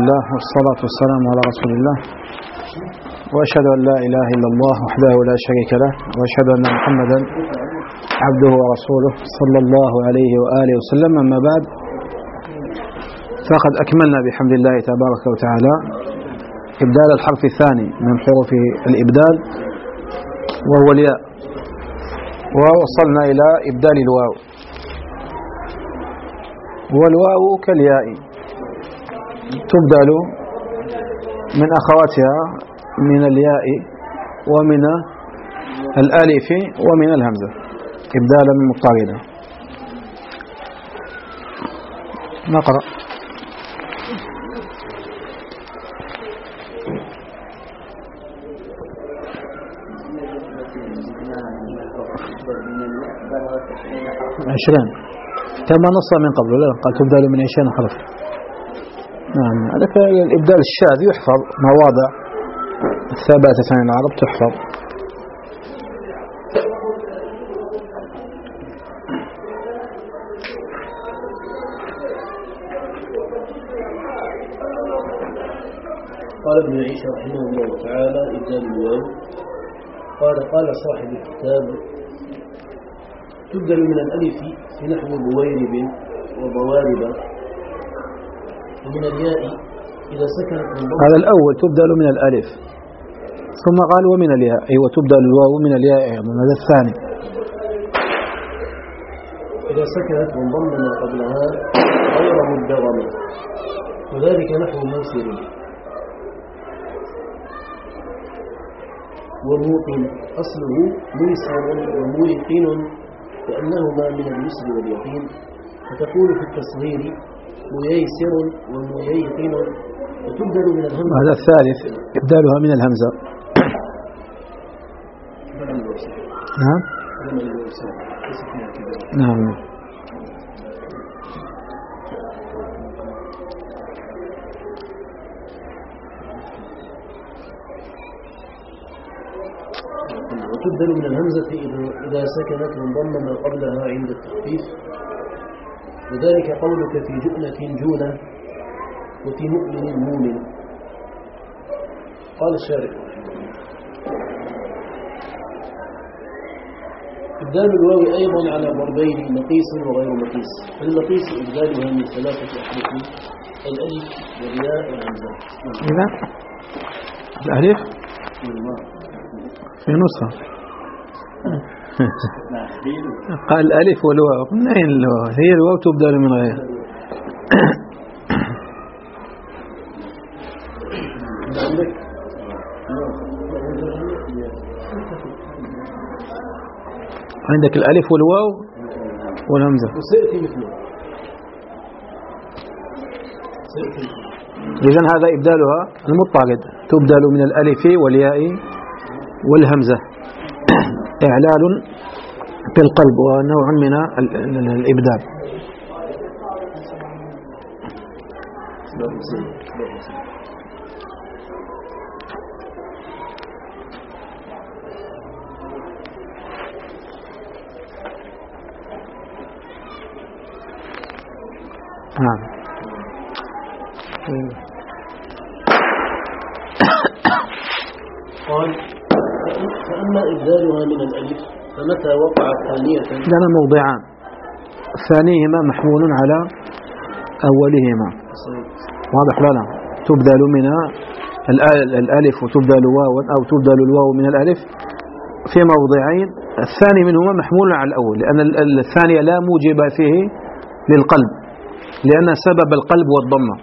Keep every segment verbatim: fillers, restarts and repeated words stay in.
الله والصلاة والسلام على رسول الله، وأشهد أن لا إله إلا الله وحده لا شريك له، وأشهد أن محمدا عبده ورسوله صلى الله عليه وآله وسلم. أما بعد، فقد أكملنا بحمد الله تبارك وتعالى إبدال الحرف الثاني من حروف الإبدال وهو الياء، ووصلنا إلى إبدال الواو، والواو كالياء تبدل من أخواتها من الياء ومن الألف ومن الهمزة إبدالا مضطردا. نقرأ. عشرين كما نص من قبل، لا قال تبدل من عشرين حرف. نعم، هذا الإبدال الشاذ يحفظ، مواضع ثبتت عن العرب تحفظ. قال ابن عيسى رحمه الله تعالى: إبدال الواو. قال قال صاحب الكتاب: تبدل من الألف في نحو بويرب وضوارب، ومن الياء إذا سكنت من ضمن. هذا الأول تبدل من الألف، ثم قال ومن الياء، أي أيوة وتبدل الواو من الياء أيضا. هذا الثاني. إذا سكنت من ضمن ما قبلها غير مدغمة، وذلك نحو موسر وموقن، أصله ميسر وموقن، لأنهما من اليسر واليقين، فتقول في التصغير ميسر وميقن، وتبدل من الهمزة. هذا الثالث إبدالها من الهمزة. نعم نعم. وتبدل من الهمزة إذا سكنت من ضم ما قبلها عند التخفيف، وذلك قولك في جؤنة جونة وفي مؤمن مؤمن. قال الشارح: إبدال الواو أيضا على ضربين، مقيس وغير مقيس. المقيس إبدالها من ثلاثة أحرف: الألف والياء والهمزة. إذا الألف في نسخة قال الألف والواو، من أين الواو؟ هي الواو تبدل من غير. عندك الألف والواو والهمزة. إذن هذا إبدالها المضطرد، تبدل من الألف والياء والهمزة إعلال في القلب، ونوع من الإبدال. نعم. قال: فأما إبدالها من الألف فمتى وقعت ثانية. لنا موضعان، ثانيهما محمول على أولهما. واضح لنا؟ تبدل من الألف وتبدل واو، أو تبدل الواو من الألف في موضعين. الثاني منهما محمول على الأول، لأن الثاني لا موجب فيه للقلب، لأن سبب القلب والضمة،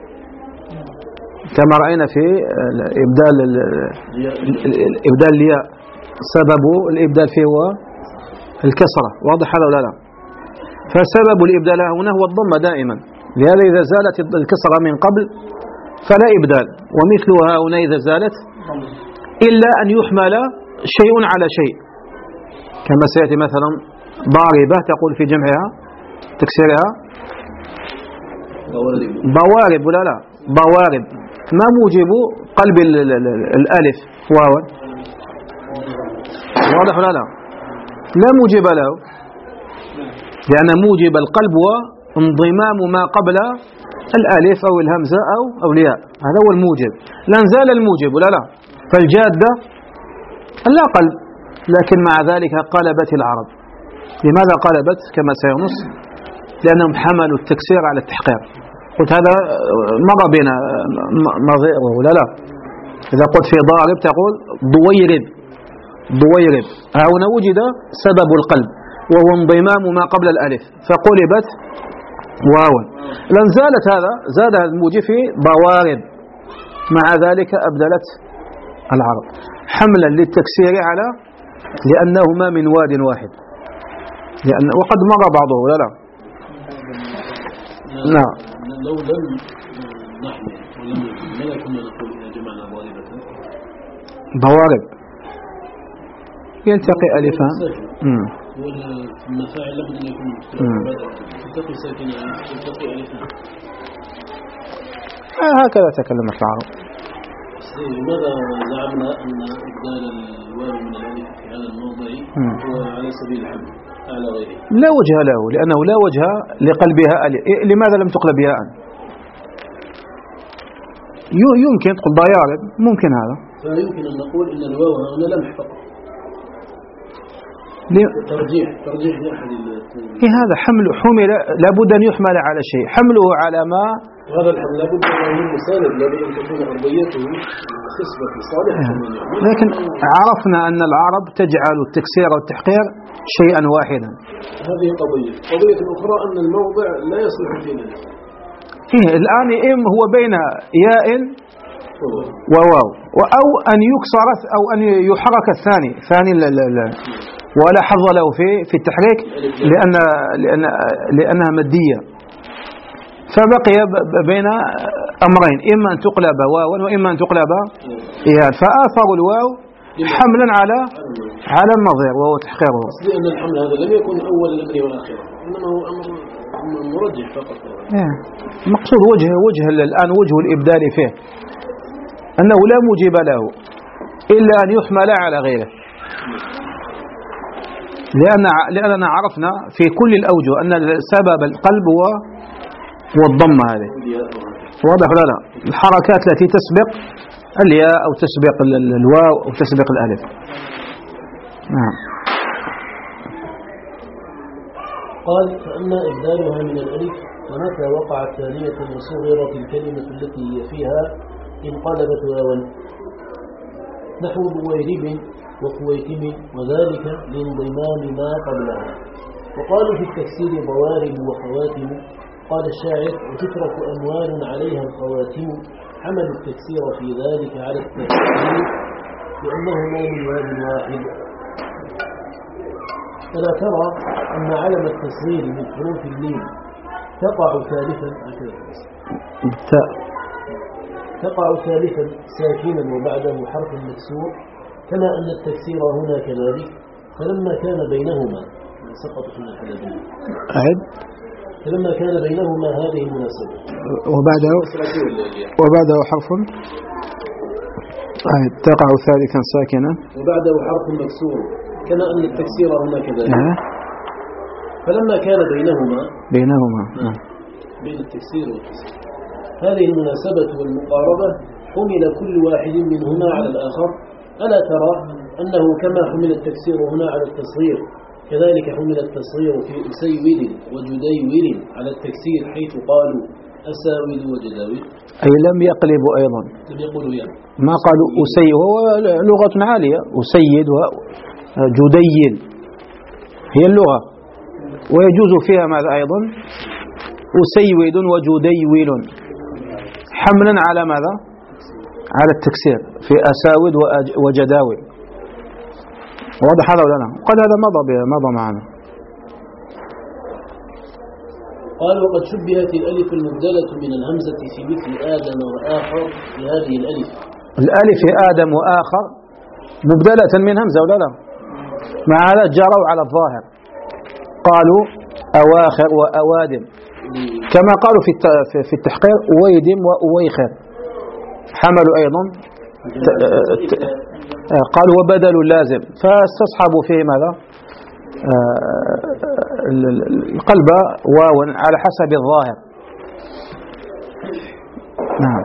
كما رأينا في إبدال إبدال الياء، سبب الإبدال فيه هو الكسرة. واضح هذا ولا لا؟ فسبب الإبدال هنا هو الضمة دائما، لهذا إذا زالت الكسرة من قبل فلا إبدال، ومثلها هنا إذا زالت إلا أن يحمل شيء على شيء، كما سيأتي مثلا ضاربة تقول في جمعها تكسيرها ضوارب، ولا لا؟ ضوارب ما موجب قلب الألف واو؟ واضح ولا لا؟ لا موجب له، لأن موجب القلب هو انضمام ما قبل الألف أو الهمزة أو أو الياء، هذا هو الموجب. لا نزال الموجب ولا لا؟ فالجادة لا قلب، لكن مع ذلك قلبت العرب. لماذا قلبت كما سينص؟ لأنهم حملوا التكسير على التحقير. قلت هذا مر بنا نظيره ولا لا؟ إذا قلت في ضارب تقول ضويرب ضويرب، هنا وجد سبب القلب وهو انضمام ما قبل الألف فقلبت واوا. لأن زالت هذا زاد الموجب في ضوارب، مع ذلك أبدلت العرب حملا للتكسير على لأنهما من واد واحد، لأن وقد مر بعضه ولا لا؟ نعم. لو لم نحن ولم لا كنا نقول إذا جمعنا ضاربة ضوارب يلتقي ألفان. والمفاعل لابد أن يكون مفتوحا، تلتقي ساكنة تلتقي ألفان. هكذا تكلمت العرب. لماذا زعمنا أن إبدال الواو من الألف في هذا الموضع هو على سبيل الحمل على غيره؟ لا وجه له، لأنه لا وجه لقلبها ألف. لماذا لم تقلب ياء؟ يمكن تقول ضيارب، ممكن هذا. فيمكن أن نقول إن الواو هنا لمح فقط. ترجيح ترجيح لأحد. إيه هذا حمل حمل، لابد أن يحمل على شيء، حمله على ما هذا الحمل لابد أن يكون مساند، لابد أن تكون أرضيته خصبة صالحة. لكن عرفنا أن العرب تجعل التكسير والتحقير شيئا واحدا. هذه قضية. قضية أخرى أن الموضع لا يصلح فيه. إيه الآن إم هو بين ياء وواو، أو أن يكسر أو أن يحرك الثاني ثاني لا لا لا. ولا حظ له في في التحريك لأن لأن لأنها مادية، فبقي بين أمرين، إما أن تقلب واوا وإما أن تقلب ياء، فآثر الواو حملا على على النظير وهو تحقيره. قصدي أن الحمل هذا لم يكن أول الأمر والآخرة، إنما هو أمر مرجح فقط. مقصود وجه وجه الآن وجه الإبدال فيه أنه لا موجب له إلا أن يحمل على غيره، لأن لأننا عرفنا في كل الأوجه أن سبب القلب هو هو الضمة. هذه واضح ولا لا؟ الحركات التي تسبق الياء أو تسبق الواو أو تسبق الألف. نعم. قال فأما إبدالها من الألف فمتى وقعت ثانية وصغرت الكلمة التي هي فيها انقلبت واوا، نحو ضويرب وخويتم، وذلك لانضمام ما قبلها. وقالوا في التفسير ضوارب وخواتم. قال الشاعر وتترك أموال عليها الخواتم، حملوا التفسير في ذلك على التفسير لأنهما من واد واحد. فلا ترى أن علم التصغير من حروف اللين تقع ثالثا تقع ثالثا ساكنا وبعده حرف مكسور، كما أن التكسير هنا كذلك. فلما كان بينهما سقطت من الحلبين أعد فلما كان بينهما هذه المناسبة وبعده وبعده حرف أعد تقع ثالثا ساكنا وبعده حرف مكسور، كما أن التكسير هنا كذلك. أه. فلما كان بينهما بينهما أه. بين التكسير والتكسير هذه المناسبة والمقاربة، حمل كل واحد منهما على الآخر. ألا ترى أنه كما حمل التكسير هنا على التصغير كذلك حمل التصغير في أسيود وجديول على التكسير، حيث قالوا أساود وجداول، أي لم يقلبوا أيضا، لم يقولوا يعني ما قالوا أسيد، هو لغة عالية، أسيد وجديل هي اللغة، ويجوز فيها ماذا أيضا أسيد وجديول حملا على ماذا؟ على التكسير في أساود وجداول. واضح هذا ولا لا؟ قال هذا مضى مضى معنا. قال وقد شبهت الألف المبدلة من الهمزة في مثل آدم وآخر بهذه الألف. الألف في آدم وآخر مبدلة من همزة ولا لا؟ مع هذا جروا على الظاهر، قالوا أواخر وأوادم، كما قالوا في في التحقير أويدم وأويخر، حملوا أيضا قالوا وبدل لازم، فاستصحبوا فيه ماذا؟ القلب واو على حسب الظاهر. نعم.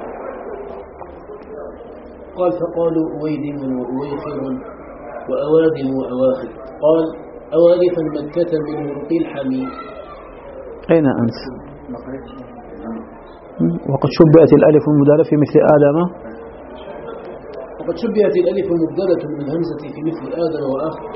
قال فقالوا أويدم وأويخر وأوادم وأواخر. قال أوالفا مكة من مرقي الحمي. أين أنت؟ وقد شبهت الألف المبدلة في مثل آدم. وقد شبهت الألف المبدلة من الهمزة في مثل آدم وآخر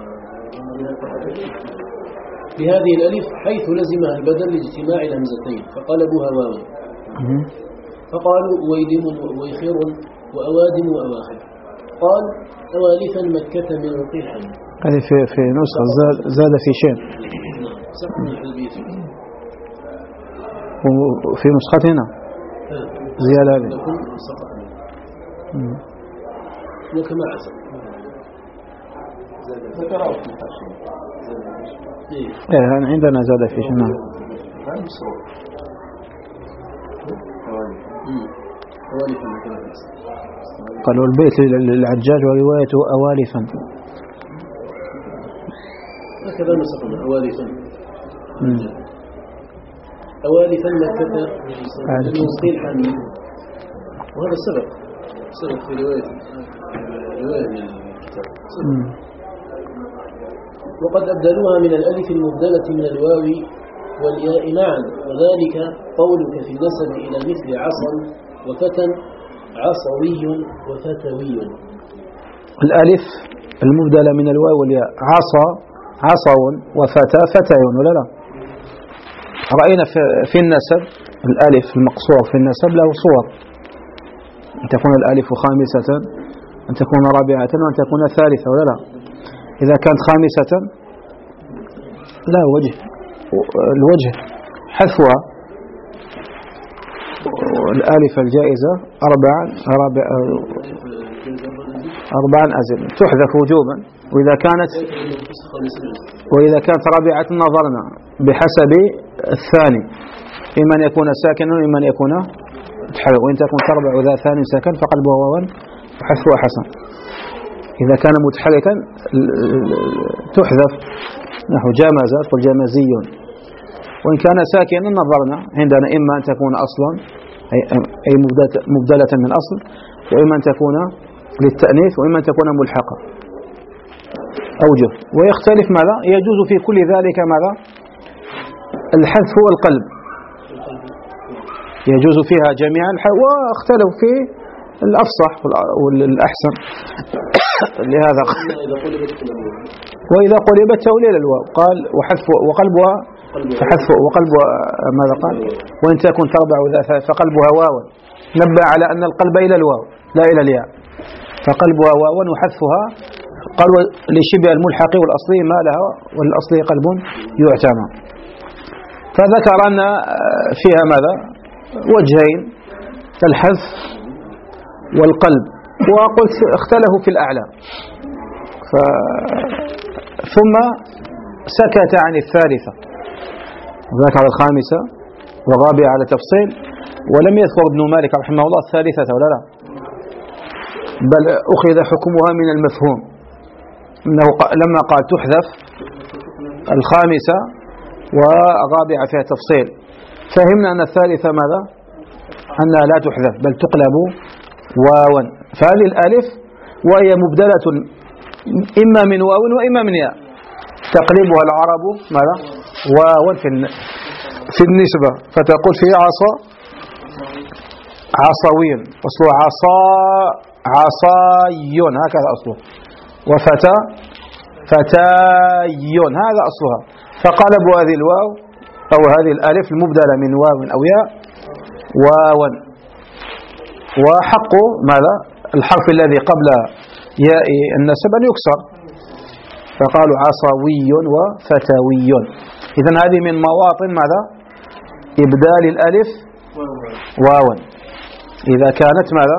بهذه الألف حيث لزمها البدل لاجتماع الهمزتين فقلبوها واوا. فقالوا أويدم وأويخر وأوادم وأواخر. قال أوالفا مكة من مرقي الحمي. هذه في في نسخة زاد, زاد في شيء. وفي نسختنا زيادة هذه. وكما عزم. إيه عندنا زاد في شيء. نعم. قالوا البيت للعجاج وروايته أوالفا. هكذا نسخنا أوالفا. أوالفا مكة من مرقي الحمي. وهذا السبب سبب في رواية رواية من الكتاب. وقد أبدلوها من الألف المبدلة من الواو والياء معا وذلك قولك في النسب إلى مثل عصا وفتى عصوي وفتوي. الألف المبدلة من الواو والياء عصا عصو وفتى فتي ولا لا؟ رأينا في النسب الألف المقصور في النسب له صور، أن تكون الألف خامسة، أن تكون رابعة، وأن تكون ثالثة ولا لا؟ إذا كانت خامسة لا وجه، الوجه حذفها. الألف الجائزة أربعا رابع أربعا أزل تحذف وجوبا. وإذا كانت وإذا كانت رابعة نظرنا بحسب الثاني، إما أن يكون ساكنا وإما أن يكون متحرك. وإن تكون تربع ذا ثاني ساكن فقلبها واوا وحذفها حسن. إذا كان متحركا تحذف نحو جامزات والجامزي. وإن كان ساكنا نظرنا عندنا إما أن تكون أصلا أي مبدلة من أصل، وإما أن تكون للتأنيث، وإما أن تكون ملحقة. أوجه. ويختلف ماذا؟ يجوز في كل ذلك ماذا؟ الحذف والقلب يجوز فيها جميعا، واختلف في الأفصح والأحسن. لهذا وإذا قلبت توليل الواو قال وحذف وقلبها فحذف وقلبها ماذا قال؟ وإن تكن تربع فقلبها واوا. نبه على أن القلب إلى الواو لا إلى الياء، فقلبها واوا وحذفها قال لشبه الملحق والأصلي ما لها والأصلي قلب يعتمى. فذكر أن فيها ماذا؟ وجهين، الحذف والقلب. وقلت اختلفوا في الأعلى ف... ثم سكت عن الثالثة، ذكر الخامسة والرابعة على تفصيل، ولم يذكر ابن مالك رحمه الله الثالثة ولا لا، بل أخذ حكمها من المفهوم، إنه لما قال تحذف الخامسة والرابعة فيها تفصيل، فهمنا أن الثالثة ماذا؟ أنها لا تحذف بل تقلب واوا. فهذه الألف وهي مبدلة إما من واو وإما من ياء، تقلبها العرب ماذا؟ واوا في النسبة، فتقول في عصا عصوي، أصله عصا عصاي هكذا أصله، وفتى فتاي هذا أصلها. فقلبوا هذه الواو أو هذه الألف المبدلة من واو أو ياء واوا، وحق ماذا؟ الحرف الذي قبل ياء النسب أن يكسر، فقالوا عصوي وفتوي. إذن هذه من مواطن ماذا؟ إبدال الألف واوا إذا كانت ماذا؟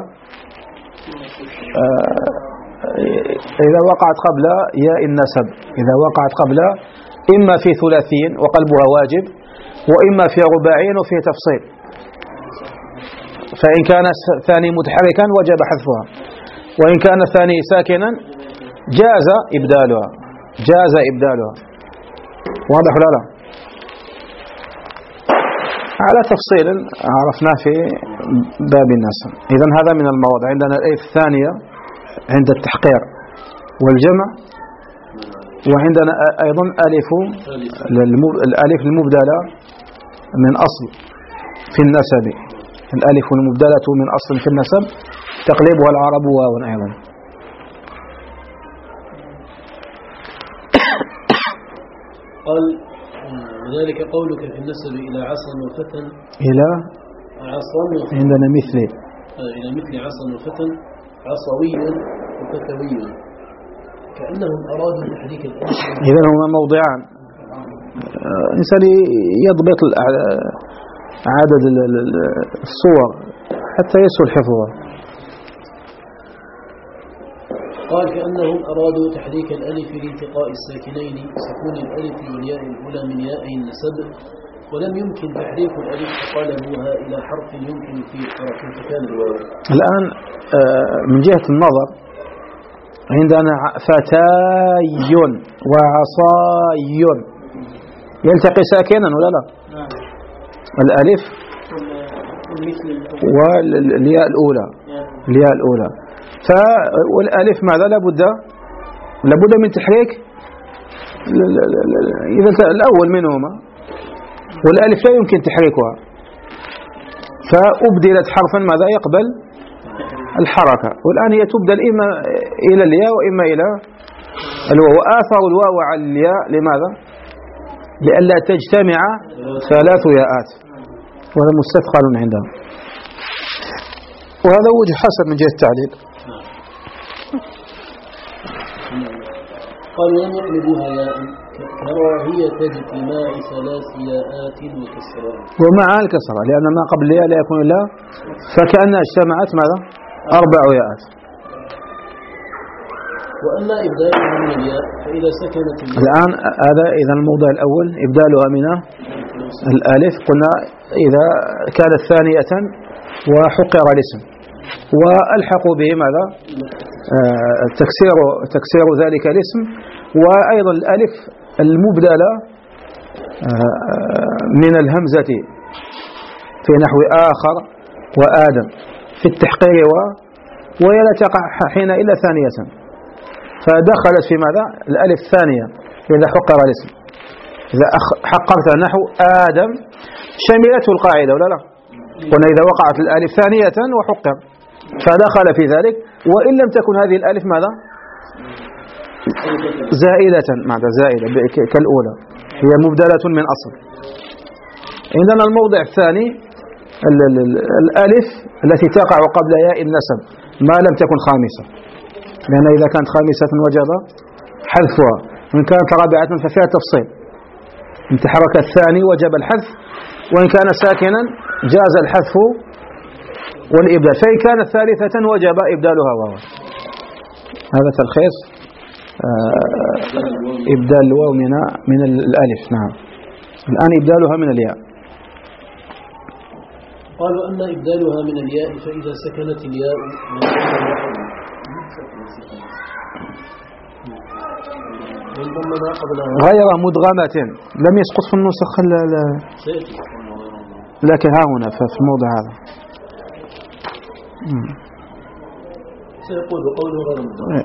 آه إذا وقعت قبل ياء النسب، إذا وقعت قبل إما في ثلاثين وقلبها واجب، وإما في رباعين وفي تفصيل. فإن كان الثاني متحركا وجب حذفها، وإن كان الثاني ساكنا جاز إبدالها جاز إبدالها. واضح ولا لا؟ على تفصيل عرفناه في باب النسب. إذن هذا من المواضع. عندنا الألف الثانية عند التحقير والجمع، وعندنا أيضا ألف الألف المبدلة من أصل في النسب، الألف المبدلة من أصل في النسب تقلبها العرب واو أيضا. قال وذلك قولك في النسب إلى عصا وفتى، إلى عصا وفتى عندنا مثل إلى مثل عصا وفتى عصوي وفتوي، كأنهم أرادوا تحريك الألف. إذن هما موضعان، إنسان يضبط عدد الصور حتى يسهل حفظها. قال كأنهم أرادوا تحريك الألف لالتقاء الساكنين سكون الألف والياء الأولى من ياء النسب، ولم يمكن تحريك الألف فقلبوها إلى حرف يمكن فيه حركة فكان الواو. الآن من جهة النظر عندنا فتاي وعصاي يلتقي ساكنا ولا لا؟ الألف والياء الأولى، الياء الأولى. فالألف ماذا لابد لابد من تحريك إذا الأول منهما، والألف لا يمكن تحريكها، فأبدلت حرفا ماذا يقبل الحركة، والآن هي تبدل إما إلى الياء وإما إلى الواو. وآثر الواو على الياء لماذا؟ لئلا تجتمع ثلاث ياءات، وهذا مستثقل عندهم، وهذا وجه حسن من جهة التعليل. قالوا لم يقلبوها ياء كراهية اجتماع ثلاث ياءات وكسرها، ومع الكسرة لأن ما قبل الياء لا يكون إلا فكأنها اجتمعت ماذا؟ أربع ياءات. وأما إبدالها من الياء فإذا سكنت الياء الآن هذا إذا الموضع الأول إبدالها من الألف، قلنا إذا كانت ثانية وحقر الاسم وألحقوا به ماذا؟ آه تكسير تكسير ذلك الاسم، وأيضا الألف المبدلة آه من الهمزة في نحو آخر وآدم في التحقير و وهي لا تقع حين إلا ثانية، فدخلت في ماذا؟ الألف الثانية إذا حقر الاسم. إذا حقرت نحو آدم شملته القاعدة ولا لا؟ قلنا إذا وقعت الألف ثانية وحقر فدخل في ذلك، وإن لم تكن هذه الألف ماذا؟ زائدة، ماذا زائدة كالأولى، هي مبدلة من أصل. عندنا الموضع الثاني الألف التي تقع قبل ياء النسب ما لم تكن خامسة، لأن إذا كانت خامسة وجب حذفها، وإن كانت رابعة ففيها تفصيل، إن تحرك الثاني وجب الحذف، وإن كان ساكنا جاز الحذف والإبدال، فإن كانت ثالثة وجب إبدالها واو. هذا تلخيص إبدال الواو من من الألف. نعم، الآن إبدالها من الياء. قالوا أما إبدالها من الياء فإذا سكنت الياء غير مدغمة لم يسقط في النسخ، لكن ها هنا في الموضع هذا سيقول قوله غير مدغمة.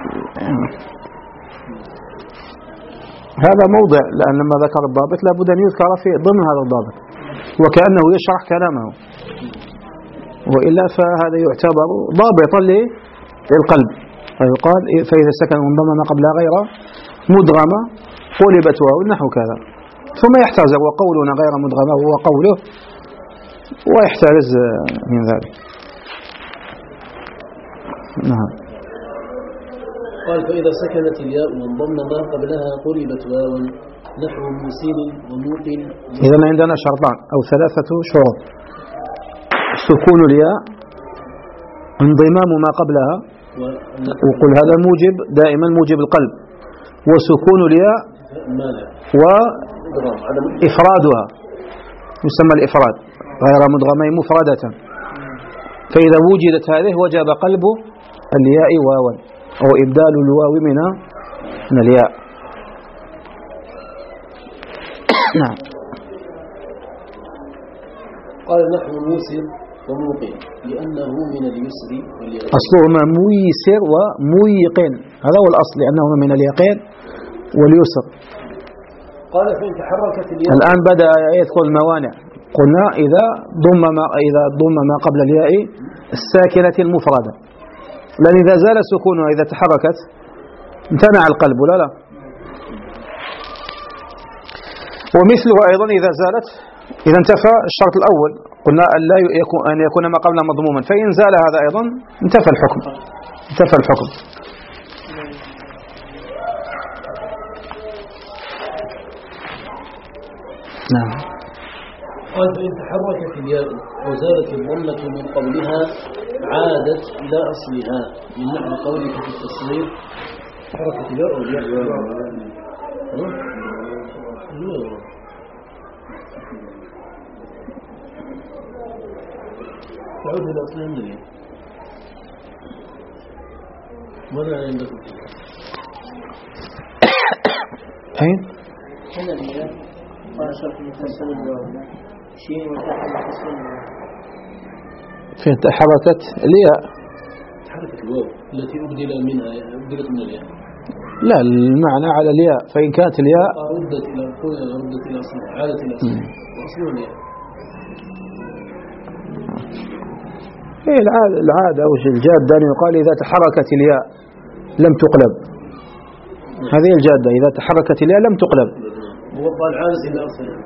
هذا موضع، لأن لما ذكر الضابط لابد أن يذكر في ضمن هذا الضابط، وكأنه يشرح كلامه، وإلا فهذا يعتبر ضابطا للقلب، فيقال فإذا سكن منضمن قبل غير مدغمة قلبت واو نحو كذا، ثم يحتاز وقولنا غير مدغمة هو قوله، ويحتاز من ذلك. نعم. قال فإذا سكنت الياء وانضم ما قبلها قلبت واو نحو مسيل وموقن. إذا عندنا شرطان أو ثلاثة شروط: سكون الياء، انضمام ما قبلها، وقل هذا موجب دائما موجب القلب، وسكون الياء وإفرادها يسمى الإفراد غير مدغمين مفردة، فإذا وجدت هذه وجب قلب الياء واوا أو إبدال الواو من من الياء. نعم. قال نحو موسر وموقن لأنه من اليسر واليقين. أصلهما ميسر وميقن، هذا هو الأصل، لأنه من اليقين واليسر. قال فإن تحركت الياء. الآن بدأ يذكر الموانع. قلنا إذا ضم ما إذا ضم ما قبل الياء الساكنة المفردة، لأن إذا زال سكونها إذا تحركت امتنع القلب ولا لا. ومثله أيضا إذا زالت إذا انتفى الشرط الأول، قلنا أن لا يكون أن يكون ما قبلها مضموما، فإن زال هذا أيضا انتفى الحكم انتفى الحكم. نعم. قال فإن تحركت الياء وزالت الضمة من قبلها عادت إلى أصلها، من نحو قولك في التصوير حركت الياء والياء تعود إلى أصلها من الياء. ماذا عندكم؟ أين؟ هنا الياء قال شرط مفصل شيء وتحت مفصل فين تحركت الياء؟ حركة الواو التي أبدل منها أبدلت من الياء. لا، المعنى على الياء، فإن كانت الياء ردت إلى ردت إلى أصلها، عادت إلى أصلها وأصلها الياء. إيه العادة العادة أو الجادة أن يقال إذا تحركت الياء لم تقلب، هذه الجادة، إذا تحركت الياء لم تقلب. هو قال عادت إلى أصلها.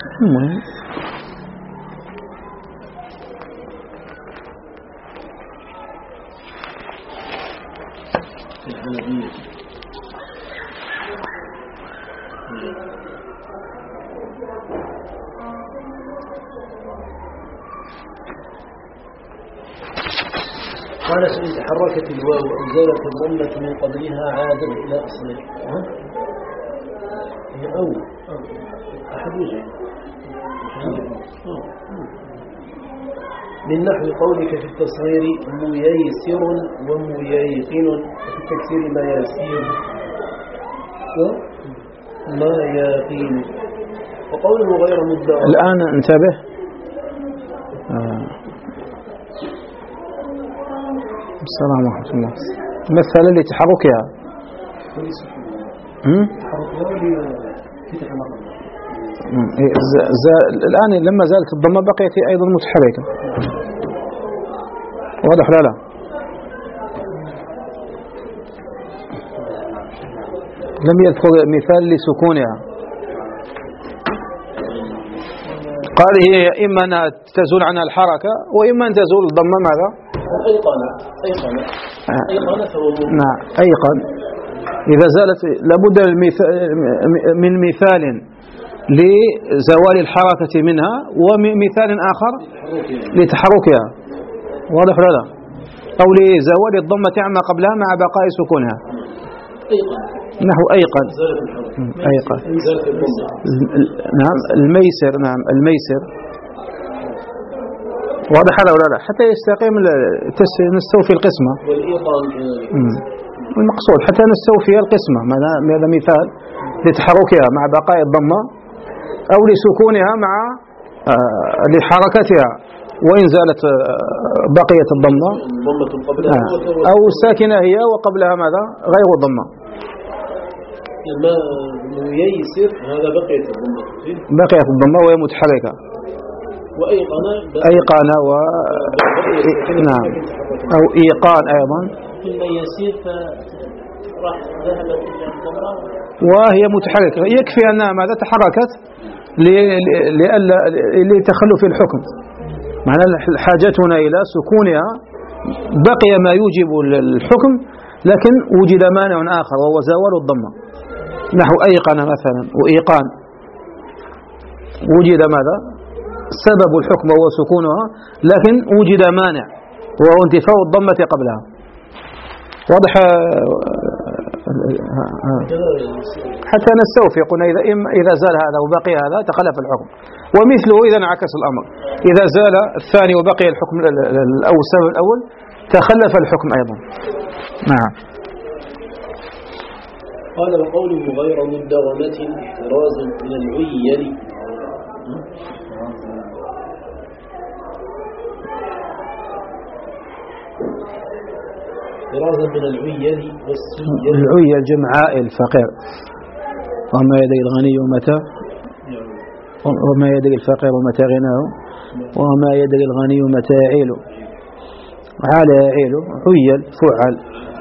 الحنفية. قال فإن تحركت الواو وزالت الضمة من قبلها عادت إلى أصلها. هي أو أحد وجه من نحو قولك في التصغير ميسر وميقن، وفي التكسير ما يسير وما يقين، وقوله غير مدعى. الآن انتبه. آه. السلام ورحمة الله. مثلا لتحركها الآن لما زالت الضمة بقيت أيضا متحركة، واضح لا لا؟ لم يذكر مثال لسكونها. قال هي إما أن تزول عنها الحركة وإما أن تزول الضمة. ماذا؟ أيقن أيقن أيقن فهو نعم أيقن. إذا زالت لابد من مثال لزوال الحركة منها ومثال آخر لتحركها، واضح ولا لا؟ أو لزوال الضمة عما قبلها مع بقاء سكونها. نحو أيقن أيقن نعم الميسر نعم الميسر، واضح هذا ولا لا؟ حتى يستقيم نستوفي القسمة. والمقصود حتى نستوفي القسمة، هذا مثال لتحركها مع بقاء الضمة أو لسكونها مع آه لحركتها وإن زالت آه بقية الضمة آه أو الساكنة هي وقبلها ماذا؟ غير الضمة. لما ييسر هذا بقية الضمة بقية الضمة وهي متحركة. وأيقان أيقان و نعم أو إيقان أيضا. كل يسير فراح ذهبت إلى الضمة وهي متحركة، يكفي أنها ماذا تحركت لتخلف الحكم. معنى حاجتنا إلى سكونها بقي ما يوجب الحكم لكن وجد مانع آخر وهو زوال الضمة، نحو أيقن مثلا وإيقان، وجد ماذا؟ سبب الحكم وهو سكونها لكن وجد مانع وهو انتفاء الضمة قبلها. واضح؟ حتى نستوفي قلنا إذا إذا زال هذا وبقي هذا تخلف الحكم، ومثله إذا انعكس الأمر، إذا زال الثاني وبقي الحكم الأول السبب الأول تخلف الحكم أيضا. نعم. قال وقوله غير مدغمة احترازا من العيل طرازا من العيل والسيل. العيل جمع عائل فقير. وما يدري الغني ومتى وما يدري الفقير ومتى غناه وما يدري الغني ومتى يعيل. عال يعيل عيل فعل.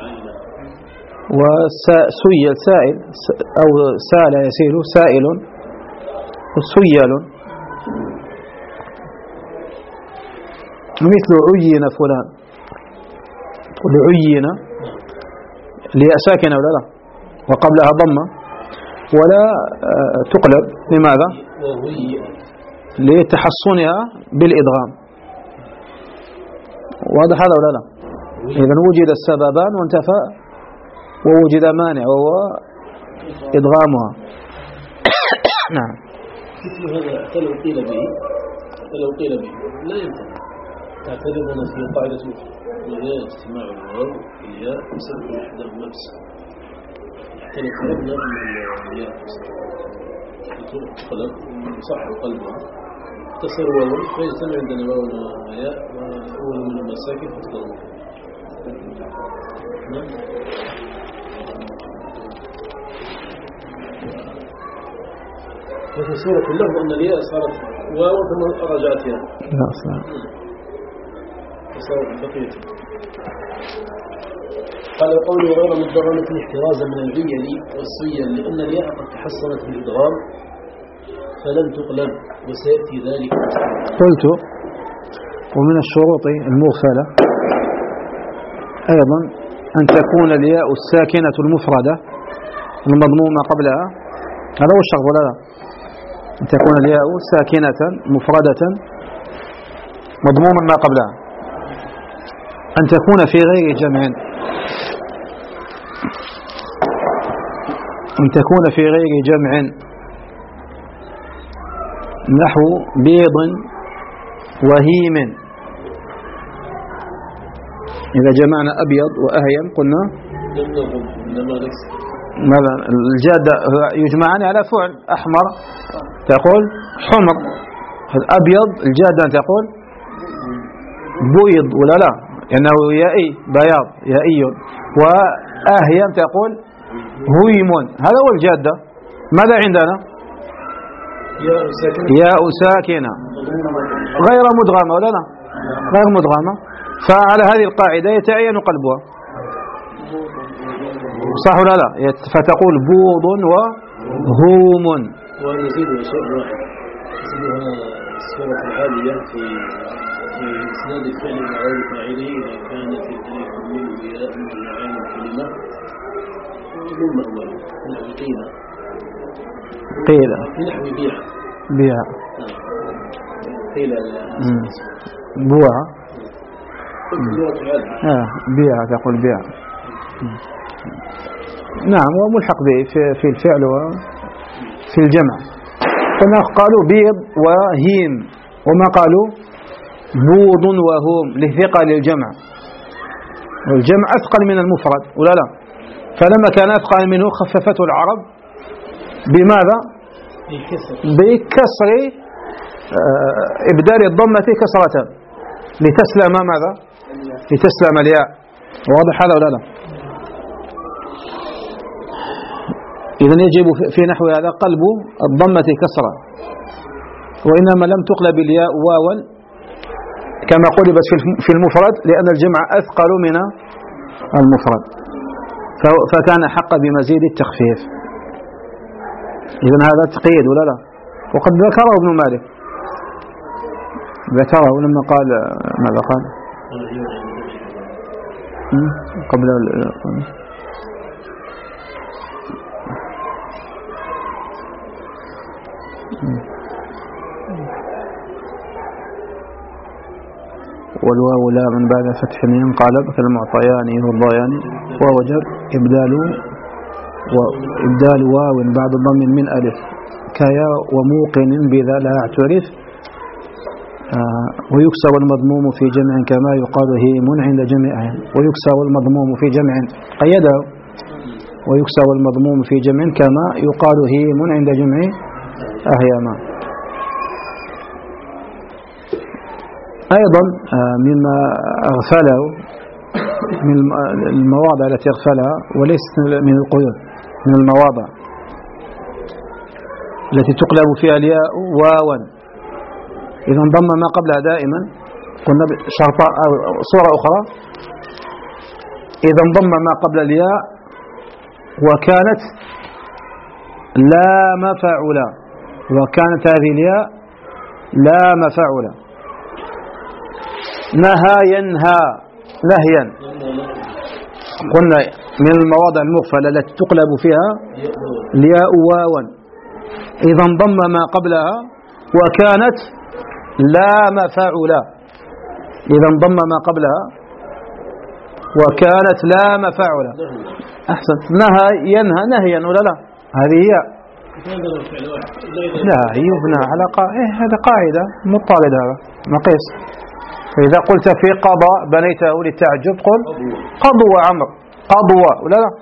وسيل سائل أو سال يسيل سائل وسيل. مثل عين فلان. عين لياء ساكنة ولا لا وقبلها ضمة ولا تقلب. لماذا؟ لتحصنها بالإدغام. واضح هذا ولا لا؟ إذن وجد السببان وانتفى ووجد مانع وهو إدغامها. نعم. مثل هذا فلو قيل به فلو قيل به لا ينتهي. تعتبرنا في قاعدة وهي اجتماع الواو والياء بسبب إحداهما بس. حتى لو فرضنا أن الياء تقلب وصح قلبها تصير واو فيجتمع عندنا واو وياء وأول منهما ساكن فتقلب. نعم. وفي سورة اللفظ أن الياء صارت واو ثم رجعت ياء. لا صار. صارت بقية. قال قوله غير مدغمة احترازا من العيل والسيل لأن الياء قد تحصنت بالإدغام فلم تقلب وسيأتي ذلك. قلت ومن الشروط المغفلة أيضا أن تكون الياء الساكنة المفردة المضمومة قبلها. هذا هو الشرط ولا لا؟ أن تكون الياء ساكنة مفردة مضموما ما قبلها. أن تكون في غير جمع. أن تكون في غير جمع نحو بيض وهيم. إذا جمعنا أبيض وأهيم قلنا ماذا؟ الجادة يجمعان على فعل. أحمر تقول حمر. الأبيض الجادة تقول بيض ولا لا لأنه يائي بياض يائي. وأهيم تقول هيم. هذا هو الجادة. ماذا عندنا؟ ياء ساكنة غير مدغمة ولا لا غير مدغمة. فعلى هذه القاعدة يتعين قلبها صح ولا لا؟ فتقول بوض وهوم. ونزيد شيء واحد نزيدها السورة العالية في في إسناد الفعل وعود فاعله إذا كانت الألف من وياء وعين الكلمة وضم أولا نحو قيل قيل نحو بيع بيع قيل بوع آه بيع تقول بيع. نعم وملحق به في, في الفعل وفي الجمع. كما قالوا بيض وهيم وما قالوا بوض وهوم لثقل الجمع. والجمع أثقل من المفرد ولا لا؟ فلما كان أثقل منه خففته العرب بماذا؟ بكسر إبدال الضمة كسرة لتسلم ماذا؟ لتسلم الياء. واضح هذا ولا لا؟ إذن يجب في نحو هذا قلب الضمة كسرة. وإنما لم تقلب الياء واوا كما قلبت في المفرد لأن الجمع أثقل من المفرد فكان حق بمزيد التخفيف. إذن هذا تقييد ولا لا؟ وقد ذكره ابن مالك ذكره لما قال ماذا قال قبل والواو لا من بعد فتح ينقلب كالمعطيان والضيان ووجب إبدال وإبدال واو بعد ضم من ألف كيا وموقن بذا لا اعترف. آه ويكسر المضموم في جمع كما يقال هيم عند جمع. ويكسر المضموم في جمع قيده ويكسر المضموم في جمع كما يقال هيم عند جمع أهيما. أيضا آه مما أغفله من المواضع التي اغفلها وليس من القيود، من المواضع التي تقلب فيها الياء واوا إذا انضم ما قبلها دائما. قلنا شرطة أو صورة أخرى، إذا انضم ما قبل الياء وكانت لا مفعولا، وكانت هذه الياء لا مفعولا. نهى ينهى نهيا، قلنا من المواضع المغفلة التي تقلب فيها الياء واوا إذا انضم ما قبلها وكانت لا مفعولا. إذا انضم ما قبلها وكانت لا مفعولا. أحسنت. نهى ينهى نهيا ولا لا؟ هذه هي. لا يبنى على قا... إيه هذا قاعدة مضطردة، هذا مقيس. فإذا قلت في قضاء بنيته للتعجب قل قضوى عمرو قضوى ولا لا؟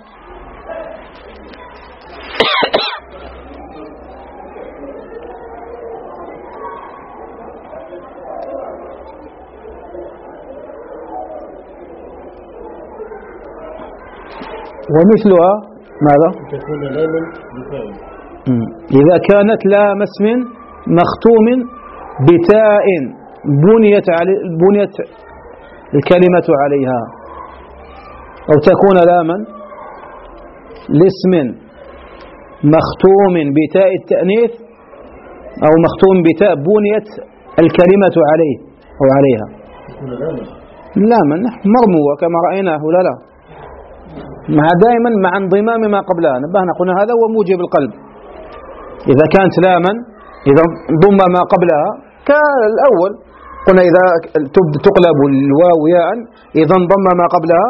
ومثلها ماذا؟ تكون لاما بفاعل. إذا كانت لام اسم مختوم بتاء بنيت علي بنيت الكلمة عليها، أو تكون لاما لاسم مختوم بتاء التأنيث أو مختوم بتاء بنيت الكلمة عليه أو عليها. تكون لاما لاما مرموة كما رأيناه لا لا، مع دائما مع انضمام ما قبلها. نبهنا قلنا هذا هو موجب القلب. إذا كانت لاما إذا انضم ما قبلها كالأول، قلنا إذا تقلب الواو ياء إذا انضم ما قبلها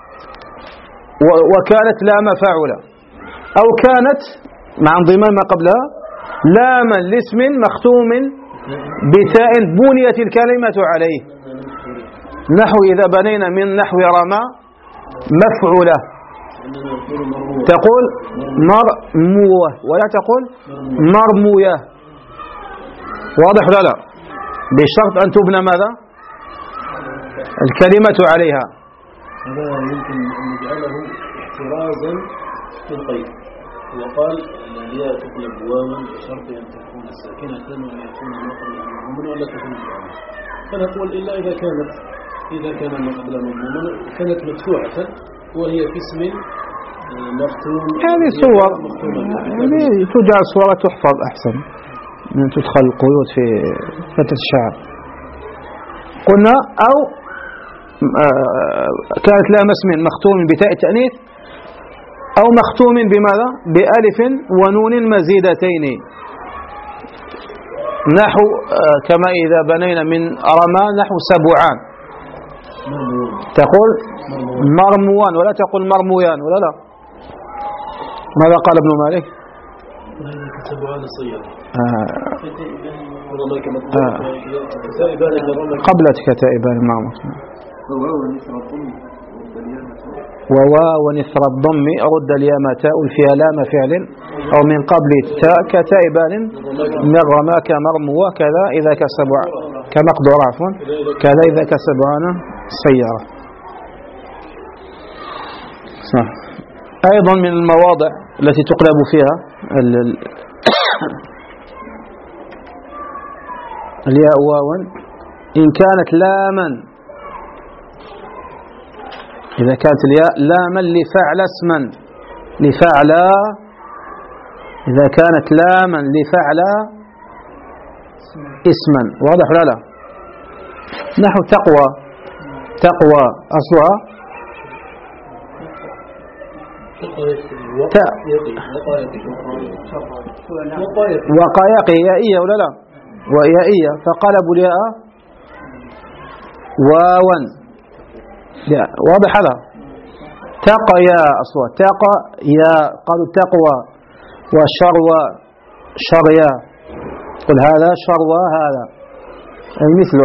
وكانت لا مفعولا، أو كانت مع انضمام ما قبلها لاما لاسم مختوم بتاء بنيت الكلمة عليه. نحو إذا بنينا من نحو رمى مفعولة تقول مرموة ولا تقول مرموية. واضح لا لا؟ بشرط أن تبنى ماذا؟ الكلمة عليها. هذا يمكن أن نجعله احترازا في القيد. وقال الياء تقلب واوا بشرط أن تكون ساكنة وأن يكون ما قبلها مضموما ولا تكون مضموما. فنقول إلا إذا كانت إذا كان ما قبلها مضموما كانت مدفوعة وهي في اسم مختوم. هذه صور يعني تجعل صورة تحفظ أحسن من تدخل القيود في فترة الشعر. قلنا أو كانت لام اسم مختوم بتاء التأنيث أو مختوم بماذا؟ بألف ونون مزيدتين. نحو كما إذا بنينا من رمى نحو سبعان تقول مرموان ولا تقول مرمويان ولا لا؟ ماذا قال ابن مالك؟ سبعان صياد قبلت كتائبان معمر وواو نثر الضم رد الياء تاء فيها لام فعل أو من قبل تاء كتائبان من رماك مرموة كذا إذا كسبع كمقدور عفوا كذا إذا كسبعان سيارة. صح. أيضا من المواضع التي تقلب فيها الياء واوا إن كانت لاما، إذا كانت الياء لاما لفعل اسما لفعل، إذا كانت لاما لفعل اسما. واضح لا لا؟ نحو تقوى تقوى أصلها تاء وقايقي يائية ولا لا؟ ويائية فقلبوا الياء واوا. واضح هذا؟ تقيا أصلها تقيا قالوا تقوى وشروى شريا قل هذا شروى هذا أي مثله.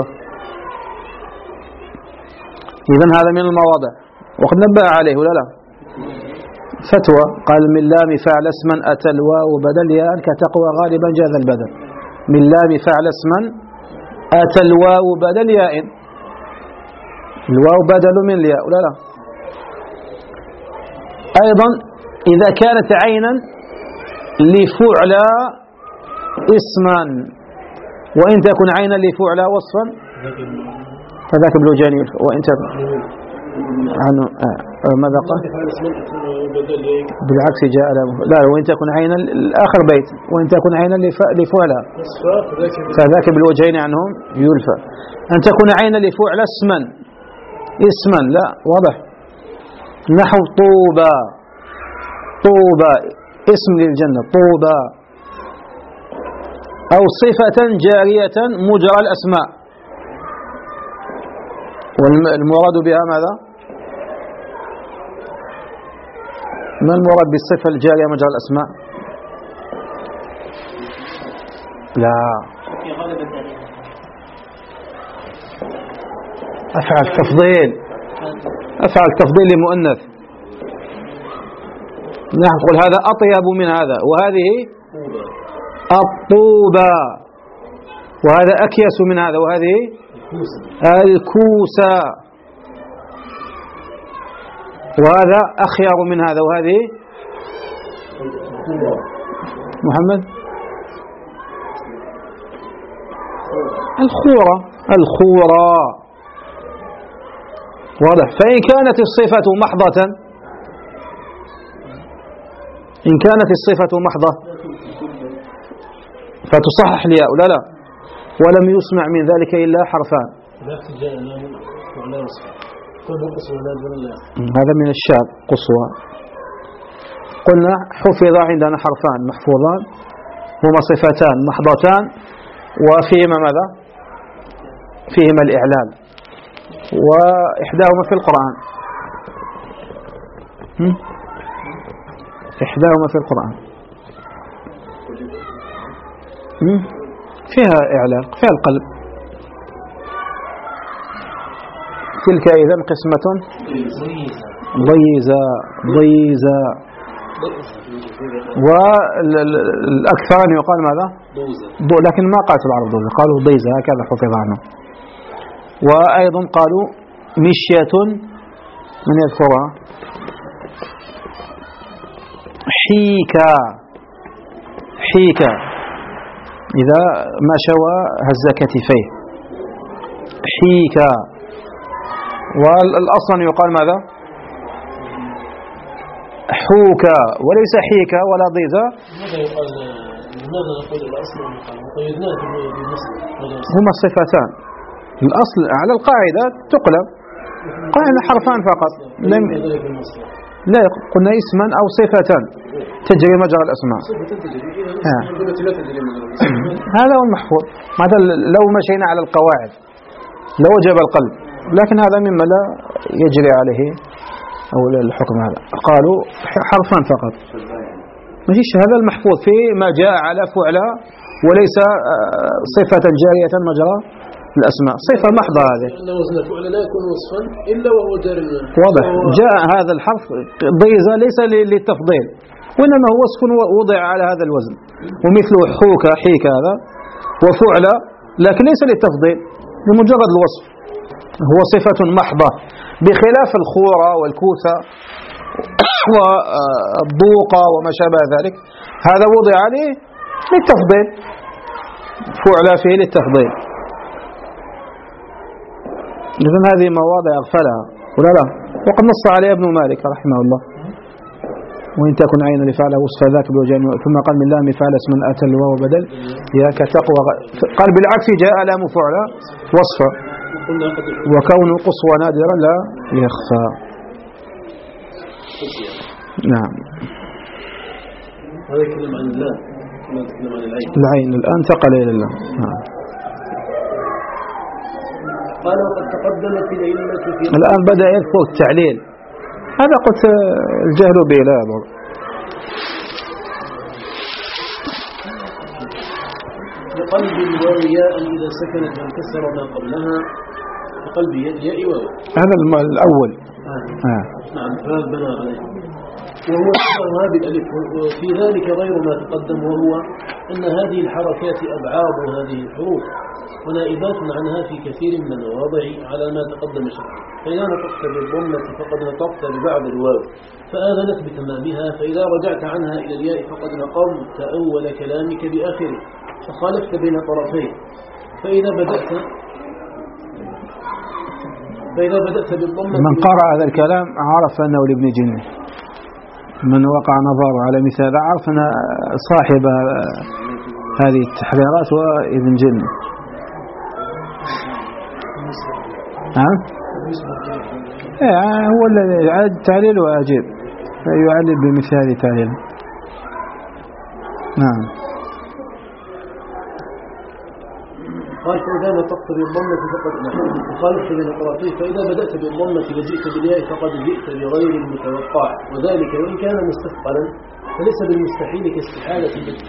إذن هذا من المواضع وقد نبه عليه ولا لا؟ فتوى قال من لام فعل اسما أتى الواو بدل ياء كتقوى غالبا جاز البدل. من لام فعل اسما أتى الواو بدل ياء، الواو بدل من الياء ولا لا؟ أيضا إذا كانت عينا لفعل اسما، وإن تكن عينا لفعل وصفا فذاك بالوجهين يلفى. وإن تكن عنه آه. ماذا قال؟ بالعكس جاء لا، وإن تكن عينا الآخر بيت، وإن تكن عينا لفعل فذاك بالوجهين عنهم يلفى. أن تكون عينا لفعل اسما، اسما لا واضح، نحو طوبى، طوبى اسم للجنة طوبى، أو صفة جارية مجرى الأسماء، والمراد بها ماذا؟ ما المراد بالصفة الجارية مجرى الأسماء؟ لا، أفعل تفضيل، أفعل تفضيل لمؤنث. نحن نقول هذا أطيب من هذا، وهذه الطوبى، وهذا أكيس من هذا، وهذه الكوسة، وهذا أخير من هذا، وهذه محمد الخورة، الخورة واضح. فإن كانت الصفة محضة، إن كانت الصفة محضة فتصحح الياء لا لا، ولم يسمع من ذلك إلا حرفان. هذا من الشاذ قصوى. قلنا حفظ عندنا حرفان محفوظان هما صفتان محضتان، وفيهما ماذا؟ فيهما الإعلال، وإحداهما في القرآن، إحداهما في القرآن فيها إعلال، فيها القلب. تلك إذن قسمة ضيزى، ضيزى. والأكثر أن يقال ماذا؟ لكن ما قالت العرب ضيزى، قالوا ضيزى، هكذا حفظ عنه. وأيضا قالوا مشية، من يذكرها؟ حيكا، حيكا إذا مشى وهز كتفيه، حيكا. والأصل يقال ماذا؟ حوكا، وليس حيكا ولا ضيزا. لماذا نقول الأصل وقيدناه هما الصفتان، الأصل على القاعدة تقلب، قاعدة حرفان فقط، لم لا قلنا اسما أو صفة تجري مجرى الأسماء. هذا هو المحفوظ. مثلا لو مشينا على القواعد لوجب القلب، لكن هذا مما لا يجري عليه أو الحكم. هذا قالوا حرفان فقط، ماشيش هذا المحفوظ في ما جاء على فعل، وليس صفة جارية مجرى الأسماء، صفة محضة. هذه أن وزن فعل لا يكون وصفا إلا وهو جار. واضح. جاء هذا الحرف ضيزة ليس للتفضيل، وإنما هو وصف وضع على هذا الوزن، ومثله حوكا، حيك هذا، وفعل، لكن ليس للتفضيل، لمجرد الوصف، هو صفة محضة، بخلاف الخورة والكوسة والضوقة وما شابه ذلك، هذا وضع عليه للتفضيل، فعل فيه للتفضيل. إذن هذه مواضع أغفلها ولا لا؟ وقد نص عليها ابن مالك رحمه الله، وإن تكن عين لفعل وصف ذاك بوجهين، ثم قال من لام فعل اسم أتى الواو بدل يا كتقوى، قال بالعكس جاء لام فعل وصفا، وكون قصوى نادرا لا يخفى. نعم. هذا يتكلم عن اللام، يتكلم عن العين. العين الآن انتقل إلى اللام. نعم. قال وقد تقدمت العلة في الآن بدأ يذكر التعليل، هذا قلت الجهل به لا يضر. بقلب الواو ياء إذا سكنت وانكسر ما قبلها، بقلب ياء واو، هذا الأول. آه. آه. نعم، هذا بنى عليه. وهو أشبه بالألف، وفي ذلك غير ما تقدم، وهو أن هذه الحركات أبعاد هذه الحروف، ونائبات عنها في كثير من المواضع على ما تقدم شرحا. فإذا نطقت بالضمة فقد نطقت ببعض الواو فآذنت بتمامها، فإذا رجعت عنها إلى الياء فقد نقضت أول كلامك بآخره فخالفت بين طرفيه. فإذا بدأت فإذا بدأت بالضمة من قرأ هذا الكلام عرف أنه لابن جنة، من وقع نظره على مثال عرف أن صاحب هذه التحريرات هو ابن جنة. نعم هو الذي عاد تعليل وأجيب فيعلل بمثال تعليل. نعم. قال فإذا نطقت بالضمة فقد خالفت بين الطرفين، فإذا بدأت بالضمة وجئت بالياء فقد جئت بغير المتوقع، وذلك وإن كان مستثقلا فليس بالمستحيل كاستحالة التي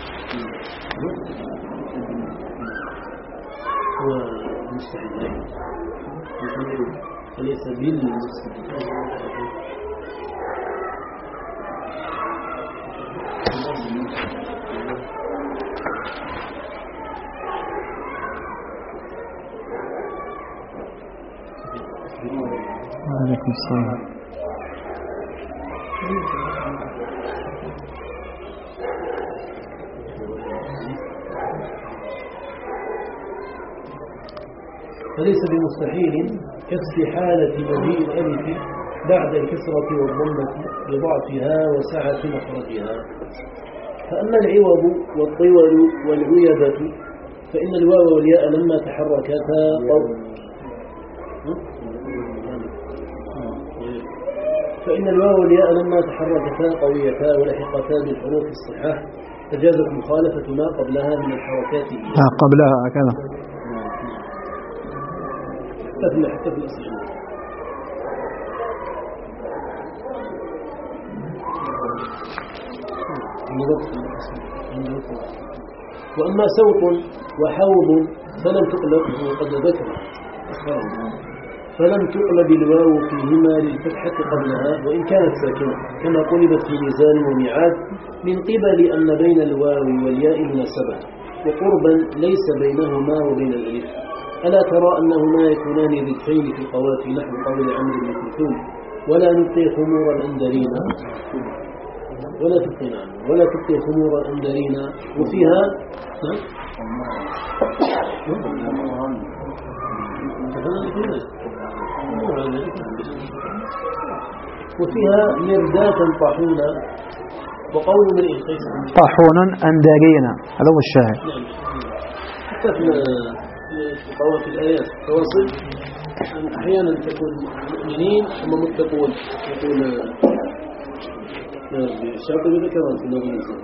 هو مستحيل فليس بالمستحيل. وعليكم السلام. فليس بمستحيل كاستحالة مجيء الألف بعد الكسرة والضمة لضعفها وسعة مخرجها. فأما العوض والطول والعيبة فإن الواو والياء لما تحركتا فإن الواو والياء لما تحركتا قويتا ولحقتا بالحروف الصحاح فجازت مخالفة ما قبلها من الحركات. ما قبلها هكذا حتى حتى في الأصل. وأما سوط وحوض فلم تقلب وقد ذكر فلم تقلب الواو فيهما للفتحة قبلها وإن كانت ساكنة كما قلبت في ميزان وميعاد من قبل أن بين الواو والياء مناسبة وقربا ليس بينهما وبين الألف. ألا ترى أنهما يكونان ردفين في القوافي نحو قول عمرو بن كلثوم ولا نبقي خمور الأندرين ولا تبقي نعم ولا تبقي خمور الأندرين وفيها وفيها مرداة طاحونا وقول من القيس طاحونا أندرينا هذا هو الشاهد. حتى في قوافي الآيات تواصل أحيانا تكون مؤمنين ثم متقون يقول الشاطبي ذكرها في النظر الإنسان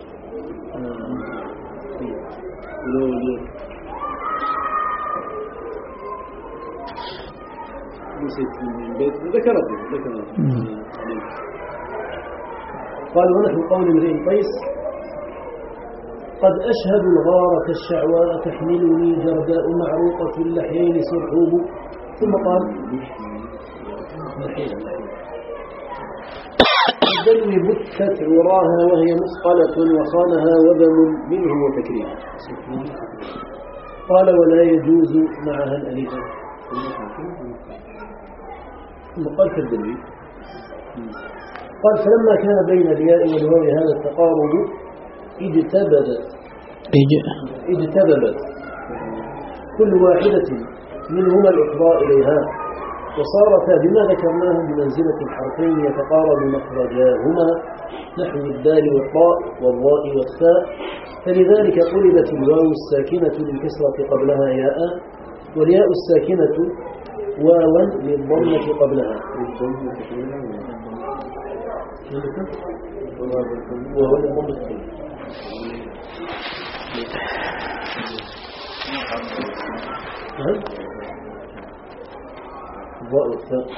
ذكرت ذكرت قال ونحو قول امرئ قيس قد أشهد الغارة الشعواء تحملني جرداء معروقة اللحيين سرحوب ثم قال لحين الدلو بثت عراها وهي مثقلة وخانها وبم منه وتكريم. قال ولا يجوز معها الألف ثم قال كالدلو قال فلما كان بين الياء والواو هذا التقارب اجتبدت اجتبدت كل واحدة منهما الإفضاء إليها وصارتا بما ذكرناه بمنزلة الحرفين يتقارب مخرجاهما نحو الدال والطاء والضاء والثاء فلذلك قلبت الواو الساكنة للكسرة قبلها ياء والياء الساكنة واوا للضمة قبلها وهو للضمة قبلها الضاء والثاء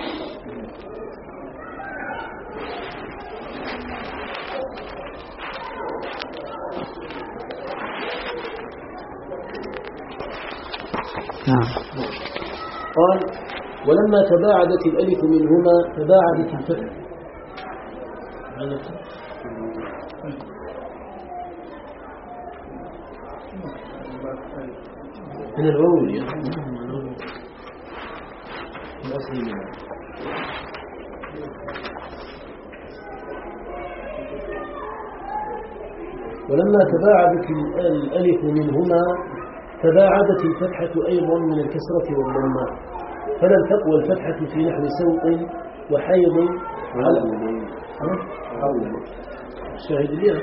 قال ولما تباعدت الألف منهما تباعدت الفتح من الواو والياء الأصل منها. ولما تباعدت الألف منهما تباعدت الفتحة أيضا من الكسرة والضمة، فلم تقوى الفتحة في نحو سوق وحيض على شاهد لي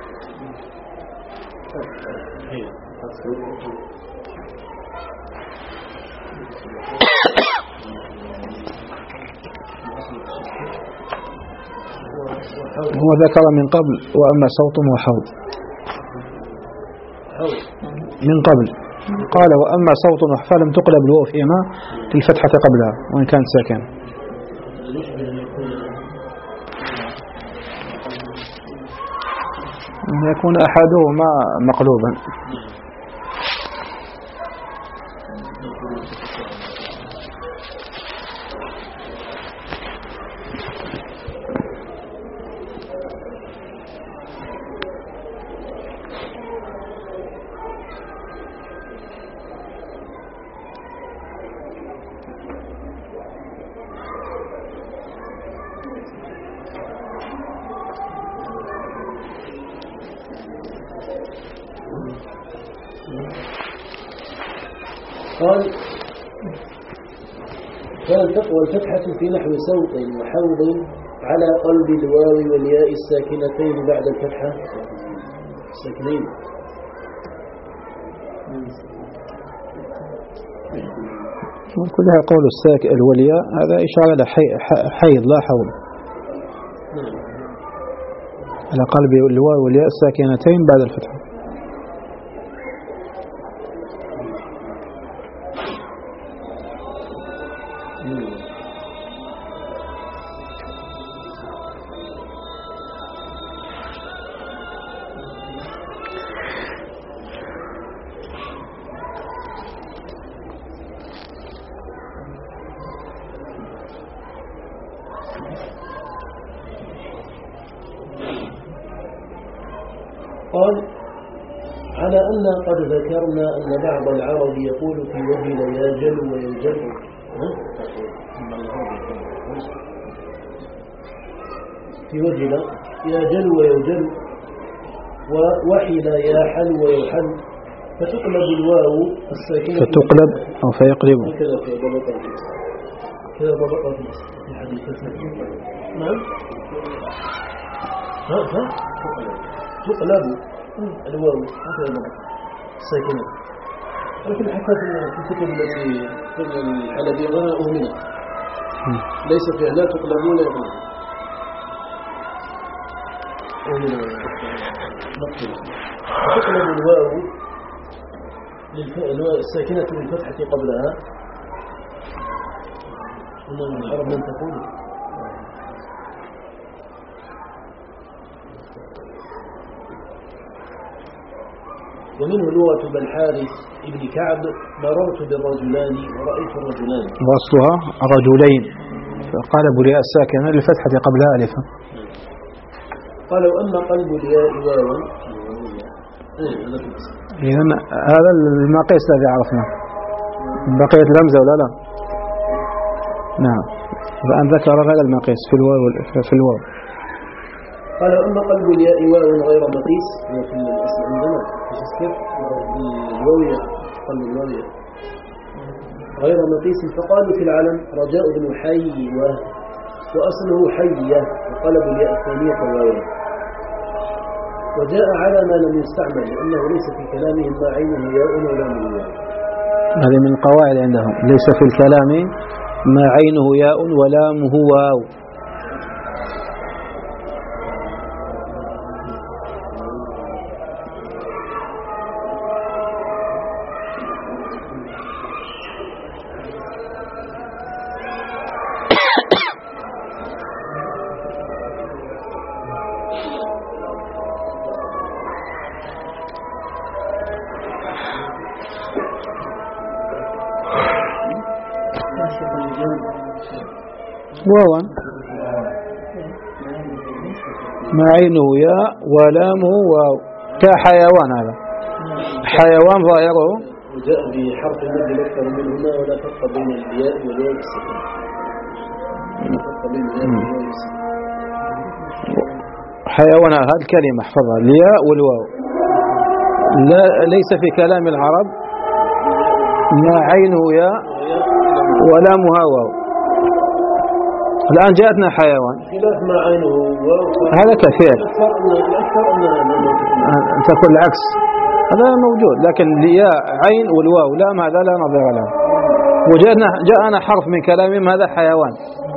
هو ذكر من قبل وأما صوت وحوض من قبل قال وأما صوت فلم تقلب الواو فيما للفتحة قبلها وإن كانت ساكنة. يكون أحدهما مقلوبا. قال فلم تقوى الفتحة في نحو سوط وحوض على قلب الواو والياء الساكنتين بعد الفتحة الساكنين. كلها قول الساكن الولياء هذا إشارة إلى حيض لا حول على قلب الواو والياء الساكنتين بعد الفتحة. قال على أن قد ذكرنا أن بعض العرب يقول في وجل ياجل ويجل في وجل ياجل ويجل ووحل ياحل ويحل فتقلب الواو الساكنة فتقلب أو فيقلب كذا في ضبطات كذا ضبطات في حديثة نعم ها ها تقلب الواو هكذا الساكنة، لكن حتى في الكتب التي في الحلبية غير أؤمنة ليس فيها لا تقلب ولا يقلب أؤمنة مقتلة. تقلب الواو الساكنة للفتحة قبلها إن العرب من تقول ومنه لغة بالحارث ابن كعب مررت بالرجلان ورأيت الرجلان وأصلها رجلين فقال بلياء الساكنة للفتحة قبلها ألفا. قال وأما قلب الياء واوا إذن هذا المقيس الذي عرفناه بقية الهمزة ولا لا؟ نعم فأن ذكر هذا المقيس في الواو في الواو. قال وأما قلب الياء واو غير مقيس في الأصل عندنا كيف الواوية قلب الواوية غير مقيس فقالوا في العلم رجاء بن حيوة وأصله حية وقلب الياء الثانية واو، وجاء على ما لم يستعمل لأنه ليس في كلامهم ما عينه ياء ولا من ياء. هذه من القواعد عندهم ليس في الكلام ما عينه ياء ولامه واو. واوا ما عينه ياء ولامه واو كحيوان، هذا حيوان ظاهره وجاء بحرف المد أكثر منهما ولا فرق بين الياء والواو والسكون. ولا فرق بين الياء والواو والسكون. حيوان هذه الكلمة احفظها، الياء والواو لا ليس في كلام العرب ما عينه ياء ولامها واو. الآن جاءتنا حيوان خلاف ما عينه واو هذا كثير، الأكثر أن تكون العكس هذا موجود، لكن الياء عين والواو لام هذا لا نظير له. وجاءنا جاءنا حرف من كلامهم هذا حيوان،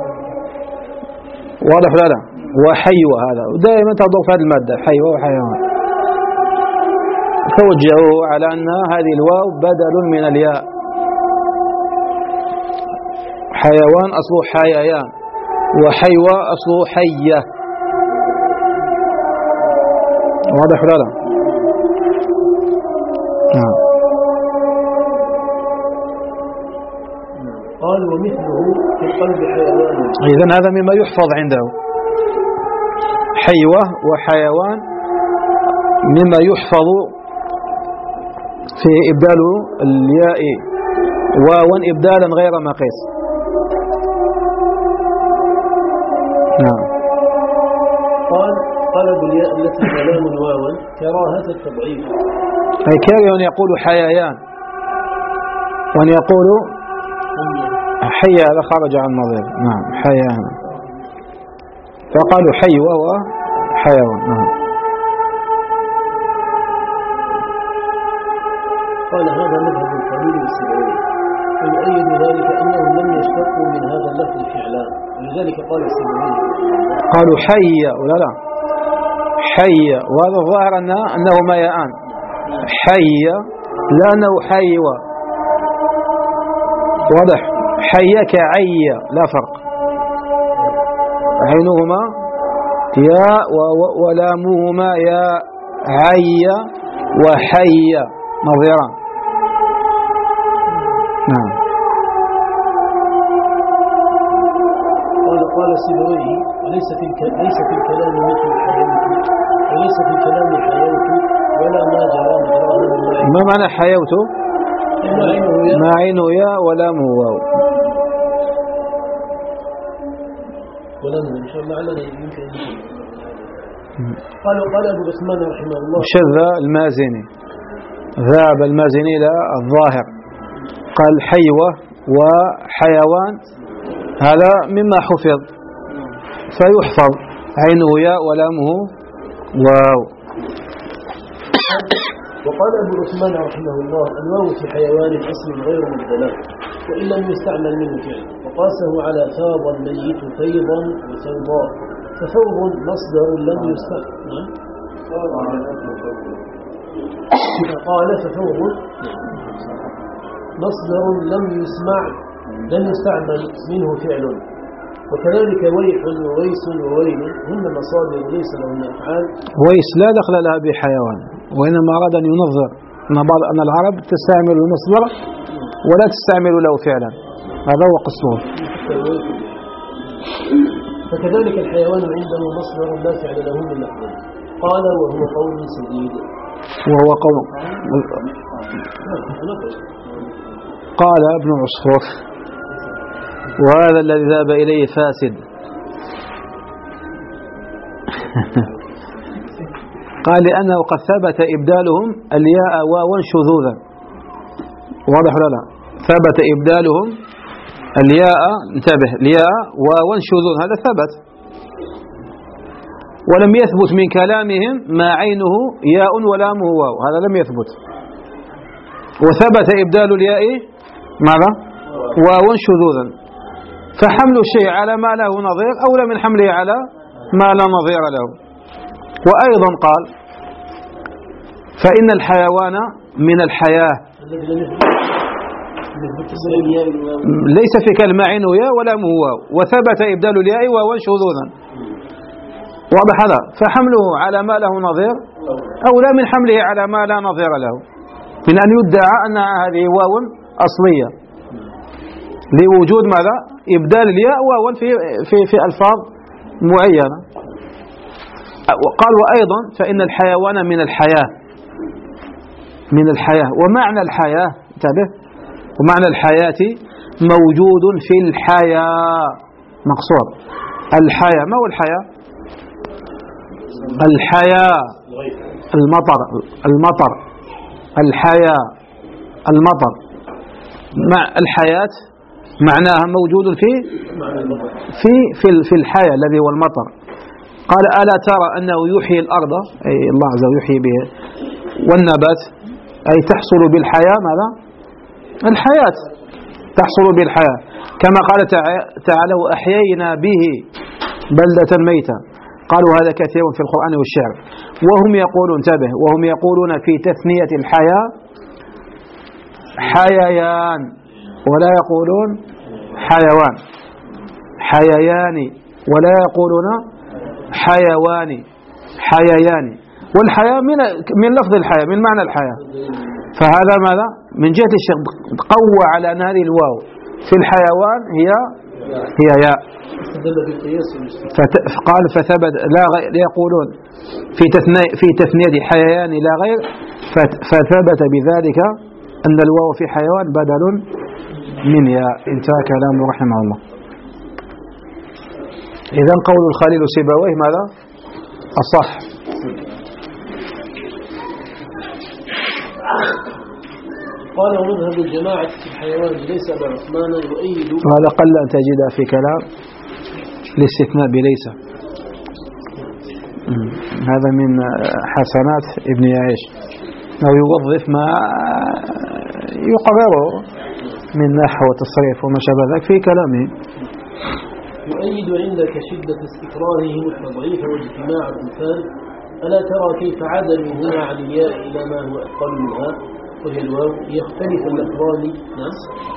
واضح ولا لا؟ وحيوة هذا، ودائما تضاف هذه المادة حيوة وحيوان، توجهوا على أن هذه الواو بدل من الياء. حيوان أصله حييان، وحيوة أصله حية، واضح ولا لا؟ نعم. قال ومثله في قلب حيوان. إذن هذا مما يحفظ عنده، حيوة وحيوان مما يحفظ في إبدال الياء واوا إبدالا غير مقيس. نعم. قال قلب الياء التي كلام واوا كراهة التضعيف، أي كاره أن يقول حييان وأن يقول حي، هذا خرج عن نظير. نعم حييان، فقالوا حي وهو حيوان. نعم. قال هذا مذهب الخليل السبعي، ويؤيد ذلك أنهم لم يشتقوا من هذا اللفظ فعلا، ولذلك قال السبعي قالوا حي ولا لا حي، وهذا الظاهر أنه ما يآن حي لأنه حيوة، واضح. حيك عي لا فرق، عينهما ياء ولامهما ياء، عي وحي نظيران. نعم. قال قال السبوي وليس في ليس في الكلام مثل حيوت، وليس في الكلام حيوت ولا ما جرى مجراها. ما معنى حيوت؟ ما عينه ياء ولامه واو. ولامه إن شاء الله علنا يمكن. قالوا قال أبو عثمان رحمه الله شذ المازني، ذهب المازني إلى الظاهر، قال حيوة وحيوان هذا مما حفظ فيحفظ، عينه ياء ولامه واو. وقال أبو عثمان رحمه الله الواو في حيوان أصل غير مبدلة وإن لم يستعمل منه فعل، وقاسه على ثاب الميت فيضا وثوبا، فثوب مصدر لم يستعمل. قال فثوب مصدر لم يسمع لم يستعمل منه فعل، وكذلك ويح وويس وويل هن مصادر ليس لهن أفعال. ويس لا دخل لها بحيوان، وإنما أراد أن ينظر أن بعض أن العرب تستعمل المصدر ولا تستعمل له فعلا، هذا هو قصده. فكذلك الحيوان عنده مصدر لا فعل له من لفظ. قال وهو قول سديد، وهو قول قال ابن عصفور، وهذا الذي ذهب إليه فاسد. قال لأنه قد ثبت إبدالهم الياء واوا شذوذا، واضح ولا لا؟ ثبت إبدالهم الياء، انتبه، الياء واوا شذوذ، هذا ثبت، ولم يثبت من كلامهم ما عينه ياء ولامه واو، هذا لم يثبت. وثبت إبدال الياء ماذا؟ واو شذوذا، فحمل الشيء على ما له نظير أولى من حمله على ما لا نظير له. وأيضا قال فإن الحيوان من الحياة، ليس في كلمة عينه ياء ولامه واو، وثبت إبدال الياء واو شذوذا، واضح هذا؟ فحمله على ما له نظير أولى من حمله على ما لا نظير له، من أن يدعى أن هذه واو أصلية لوجود ماذا؟ إبدال الياء واو في في في ألفاظ معينة. وقال وأيضا فإن الحيوان من الحياة، من الحياة، ومعنى الحياة انتبه. ومعنى الحياة موجود في الحياة مقصور. الحياة ما هو الحياة؟ الحياة المطر المطر الحياة المطر مع الحياة معناها موجود في في في في الحياة الذي هو المطر. قال ألا ترى أنه يحيي الأرض أي الله عز وجل يحيي به والنبات أي تحصل بالحياة ماذا؟ الحياة تحصل بالحياة كما قال تعالى وأحيينا به بلدة ميتة. قالوا هذا كثير في القرآن والشعر. وهم يقولون انتبه وهم يقولون في تثنية الحياة حييان ولا يقولون حيوان حييان ولا يقولون حيوان حييان. والحياة من من لفظ الحياة من معنى الحياة. فهذا ماذا من جهة الشيخ قوى على أن هذه الواو في الحيوان هي هي ياء. قال فثبت لا غير يقولون في تثنية في تثنية حييان لا غير فثبت بذلك أن الواو في حيوان بدل من ياء. انتهى كلامه رحمه الله. إذن قول الخليل سيبويه ماذا أصح. قال ومذهب الجماعة في الحيوان ليس أبا عثمان يؤيد. وهذا قل أن تجد في كلام الاستثناء بليس. هذا من حسنات ابن يعيش أو يوظف ما يقرره من نحو وتصريف وما شابه ذلك في كلامه. يؤيد عندك شدة استقرارهم التضعيف واجتماع الإنسان. ألا ترى كيف عدلوا هنا عن الياء إلى ما هو أقل منها وهي الواو يختلف اللفظان. نعم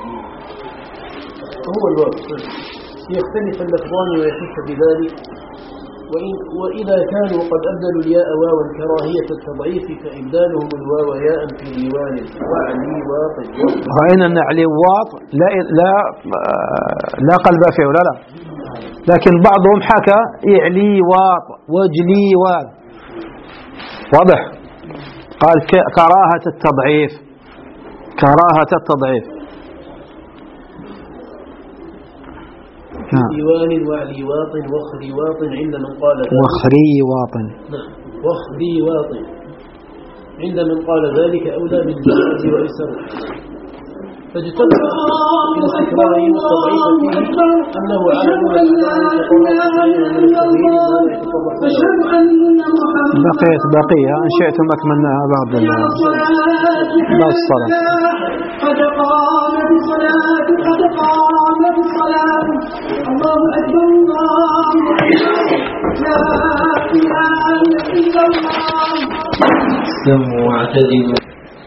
هو الواو يختلف اللفظان ويخف بذلك. وإن وإذا كانوا قد أبدلوا الياء واوا كراهية التضعيف فإبدالهم الواو ياء في ديوان وعلي واطل. رأينا أن علي واط لا لا لا قلب فيه ولا لا. لكن بعضهم حكى إعلي واط وجلي واط واضح. قال كراهة التضعيف كراهة التضعيف. ديوان وعلي واط وخري واط عند من قال ذلك. وخري واط نعم وخري واط عند من قال ذلك أولى بالجواز وأيسر. فاجتمع إلى استقرارهم التضعيف فيه أنه على بقيت بقية إن شئتم أكملناها بعد بعد الصلاة. قد قامت الصلاة قد قامت الصلاة الله أكبر الله لا إله إلا الله. استمعوا واعتدلوا.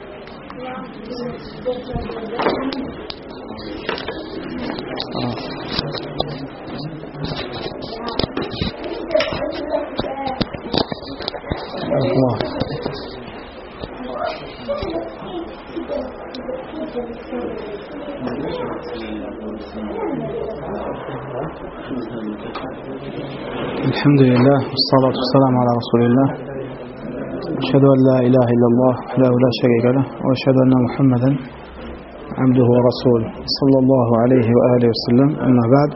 الله الحمد لله والصلاة والسلام على رسول الله. أشهد أن لا إله إلا الله وحده لا شريك له وأشهد أن محمدا عبده ورسوله صلى الله عليه وآله وسلم. أما بعد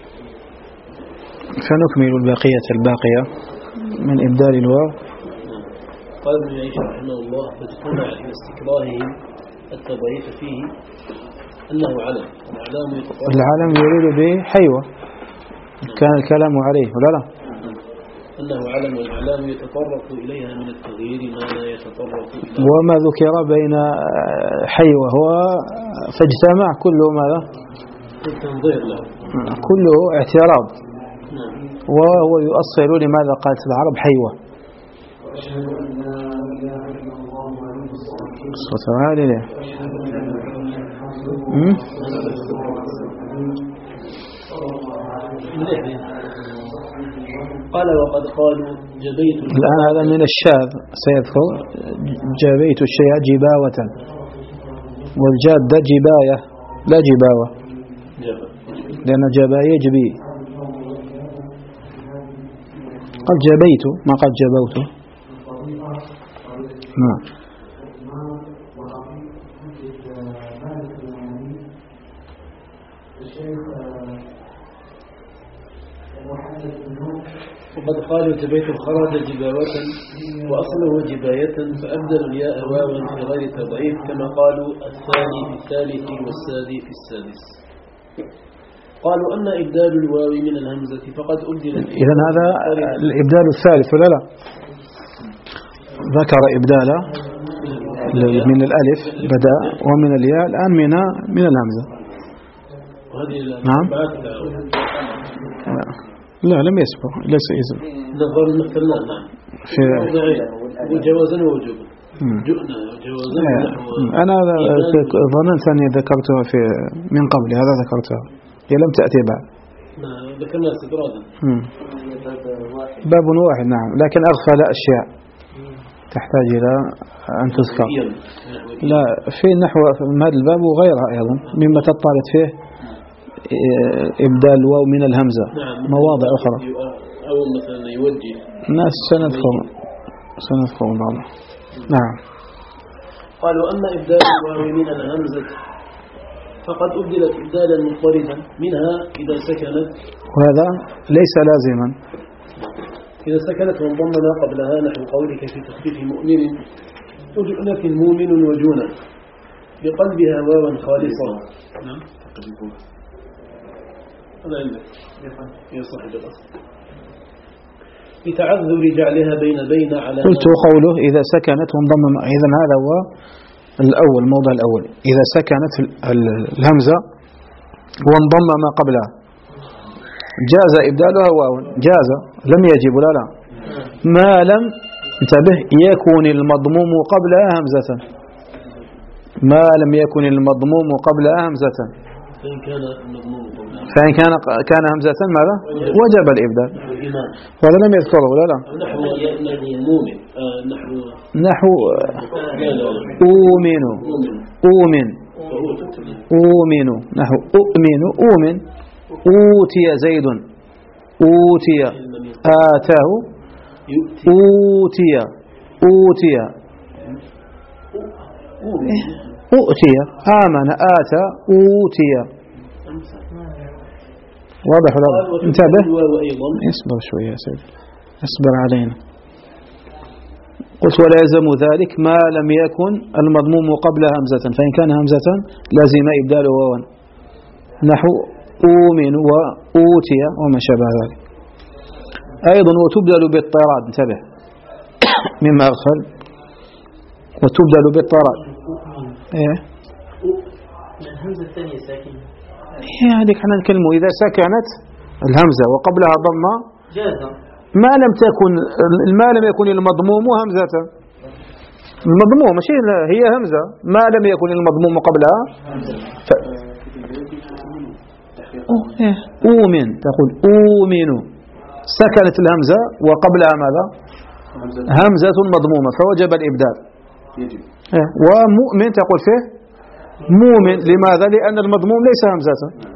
فنكمل البقية الباقية من إبدال الواو. قال ابن يعيش رحمه الله فاجتمع إلى استقرارهم التضعيف فيه أنه علم. العلم يريد به حيوة كان الكلام عليه ولا لا. أنه علم والإعلام يتطرق إليها من التغيير ما لا يتطرق إليه. وما ذكر بين حيوة هو فاجتمع كله ماذا التنظير له كله اعتراض. وهو يؤصل لماذا قالت العرب حيوة. صوت عالي له. قال وقد قالوا جبيت. الآن هذا من الشاذ سيذكر جبيت الشيء جباوة والجادة جباية لا جباوة لأن جبا يجبي. قد جبيت ما قد جبوت. نعم وقد قالوا تبيت الخرج جباوة وأصله جباية فأبدلوا الياء واوا في غير تضعيف كما قالوا الثاني في الثالث والسادي في السادس. قالوا أن إبدال الواو من الهمزة فقد أبدلت. إذن هذا الإبدال الثالث ولا لا؟ ذكر إبدال من الألف بدأ ومن الياء الآن من من الهمزة. نعم. لا لم يسبق ليس إذن. نظر المثلنا في وجوازا ووجوبا. جئنا جوازا. أنا ظننت أني ذكرتها في من قبل هذا ذكرتها. هي لم تأتي بعد. ذكرنا استطرادا. باب واحد نعم لكن أغفل أشياء تحتاج إلى أن تذكر. لا في نحو هذا الباب وغيرها أيضا مما تطالت فيه إبدال الواو من الهمزة مواضع أخرى. أو مثلا يوجه. الناس سنذكر سنذكر بعضها. نعم. قالوا أما إبدال الواو من الهمزة فقد أبدلت إبدالا مضطردا منها إذا سكنت. وهذا ليس لازما. إذا سكنت وانضم ما قبلها نحو قولك في تخفيف مؤمن وجؤنة مؤمن وجونا بقلبها واوا خالصا. نعم. هذا عندك يا صاحب الأصل لتعذر جعلها بين بين على. قلت قوله إذا سكنت وانضم. إذا هذا هو الأول موضع الأول إذا سكنت الهمزة وانضم ما قبلها جاز إبدالها واو جاز لم يجب لا لا ما لم انتبه يكون المضموم قبلها همزة ما لم يكن المضموم قبلها همزة فإن كان المضموم قبلها فإن كان كان همزة ماذا وجب الإبدال وهذا لم يذكره لا لا نحو مؤمن نحو أؤمن أؤمن أؤمن نحو أؤمن أؤمن أوتي زيد أوتي آتاه أوتي أوتي أوتي آمن آتى أوتي واضح ولا انتبه اصبر شوية يا سيدي اصبر علينا قلت ولا يلزم ذلك ما لم يكن المضموم قبل همزة فإن كان همزة لازم إبدال واو نحو أؤمن وأوتي وما شابه ذلك. أيضا وتبدل بالطراد انتبه مما أغفل وتبدل بالطراد إيه الهمزة الثانية ساكنة هي هذيك احنا نتكلموا إذا سكنت الهمزة وقبلها ضمة جازا ما لم تكن ما لم يكن المضموم همزة المضموم ماشي هي همزة ما لم يكن المضموم قبلها ف... أؤمن تقول أؤمن سكنت الهمزة وقبلها ماذا همزة مضمومة فوجب الإبدال ومؤمن تقول فيه مؤمن لماذا لأن المضموم ليس همزة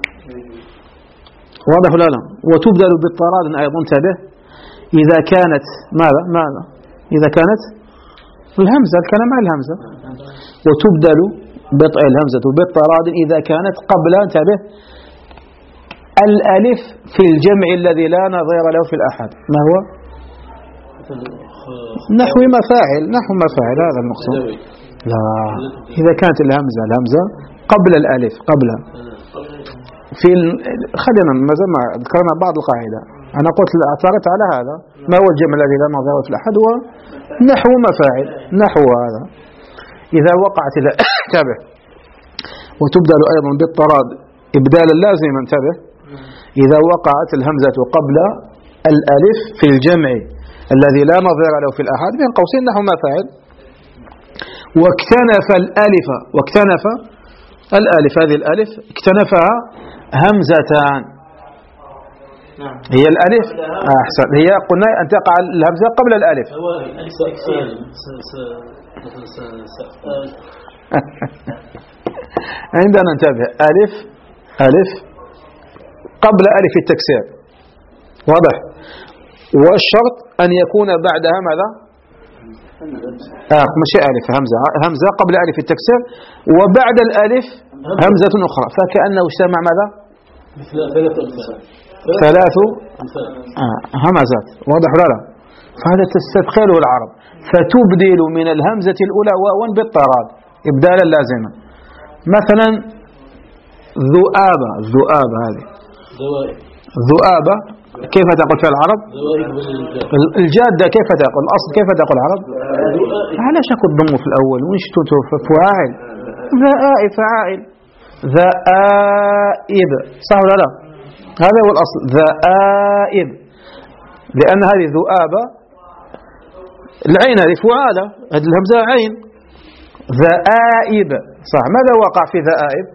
واضح لا لا وتبدل بالطراد أيضا انتبه إذا كانت ماذا ماذا إذا كانت الهمزة الكلام عن الهمزة وتبدل بطء الهمزة بالطراد إذا كانت قبل انتبه الألف في الجمع الذي لا نظير له في الأحد ما هو نحو مفاعل نحو مفاعل هذا المقصود لا إذا كانت الهمزة الهمزة قبل الألف قبل في ال... خلينا ما ذكرنا بعض القاعدة أنا قلت اعترضت على هذا ما هو الجمع الذي لا نظير في الأحد هو نحو مفاعل نحو هذا إذا وقعت انتبه وتبدل أيضا بالطراد إبدالا لازما انتبه إذا وقعت الهمزة قبل الألف في الجمع الذي لا نظير له في الأحد بين قوسين نحو مفاعل واكتنف الألف واكتنف الألف هذه الألف اكتنفها همزتان هي الألف أحسن هي قلنا أن تقع الهمزة قبل الألف عندنا انتبه ألف ألف قبل ألف التكسير واضح والشرط أن يكون بعدها ماذا آه مش ألف همزة همزة قبل ألف التكسير وبعد الألف همزة أخرى فكأنه اجتمع ماذا ثلاث آه همزات، واضح ولا لا؟ فهذا تستدخله العرب، فتبدل من الهمزة الأولى واوا بالطراد إبدالا لازما. مثلا ذؤابة، ذؤابة هذه ذؤابة كيف تقول في العرب؟ الجادة كيف تقول؟ الأصل كيف تقول العرب؟ علاش أكو الضم في الأول وإنش فاعل؟ ذائب فعائل، ذائب صح ولا لا؟ هذا هو الأصل ذائب، لأن هذه ذؤابة العين هذه فعالة، هذه الهمزة عين. ذائب صح. ماذا وقع في ذائب؟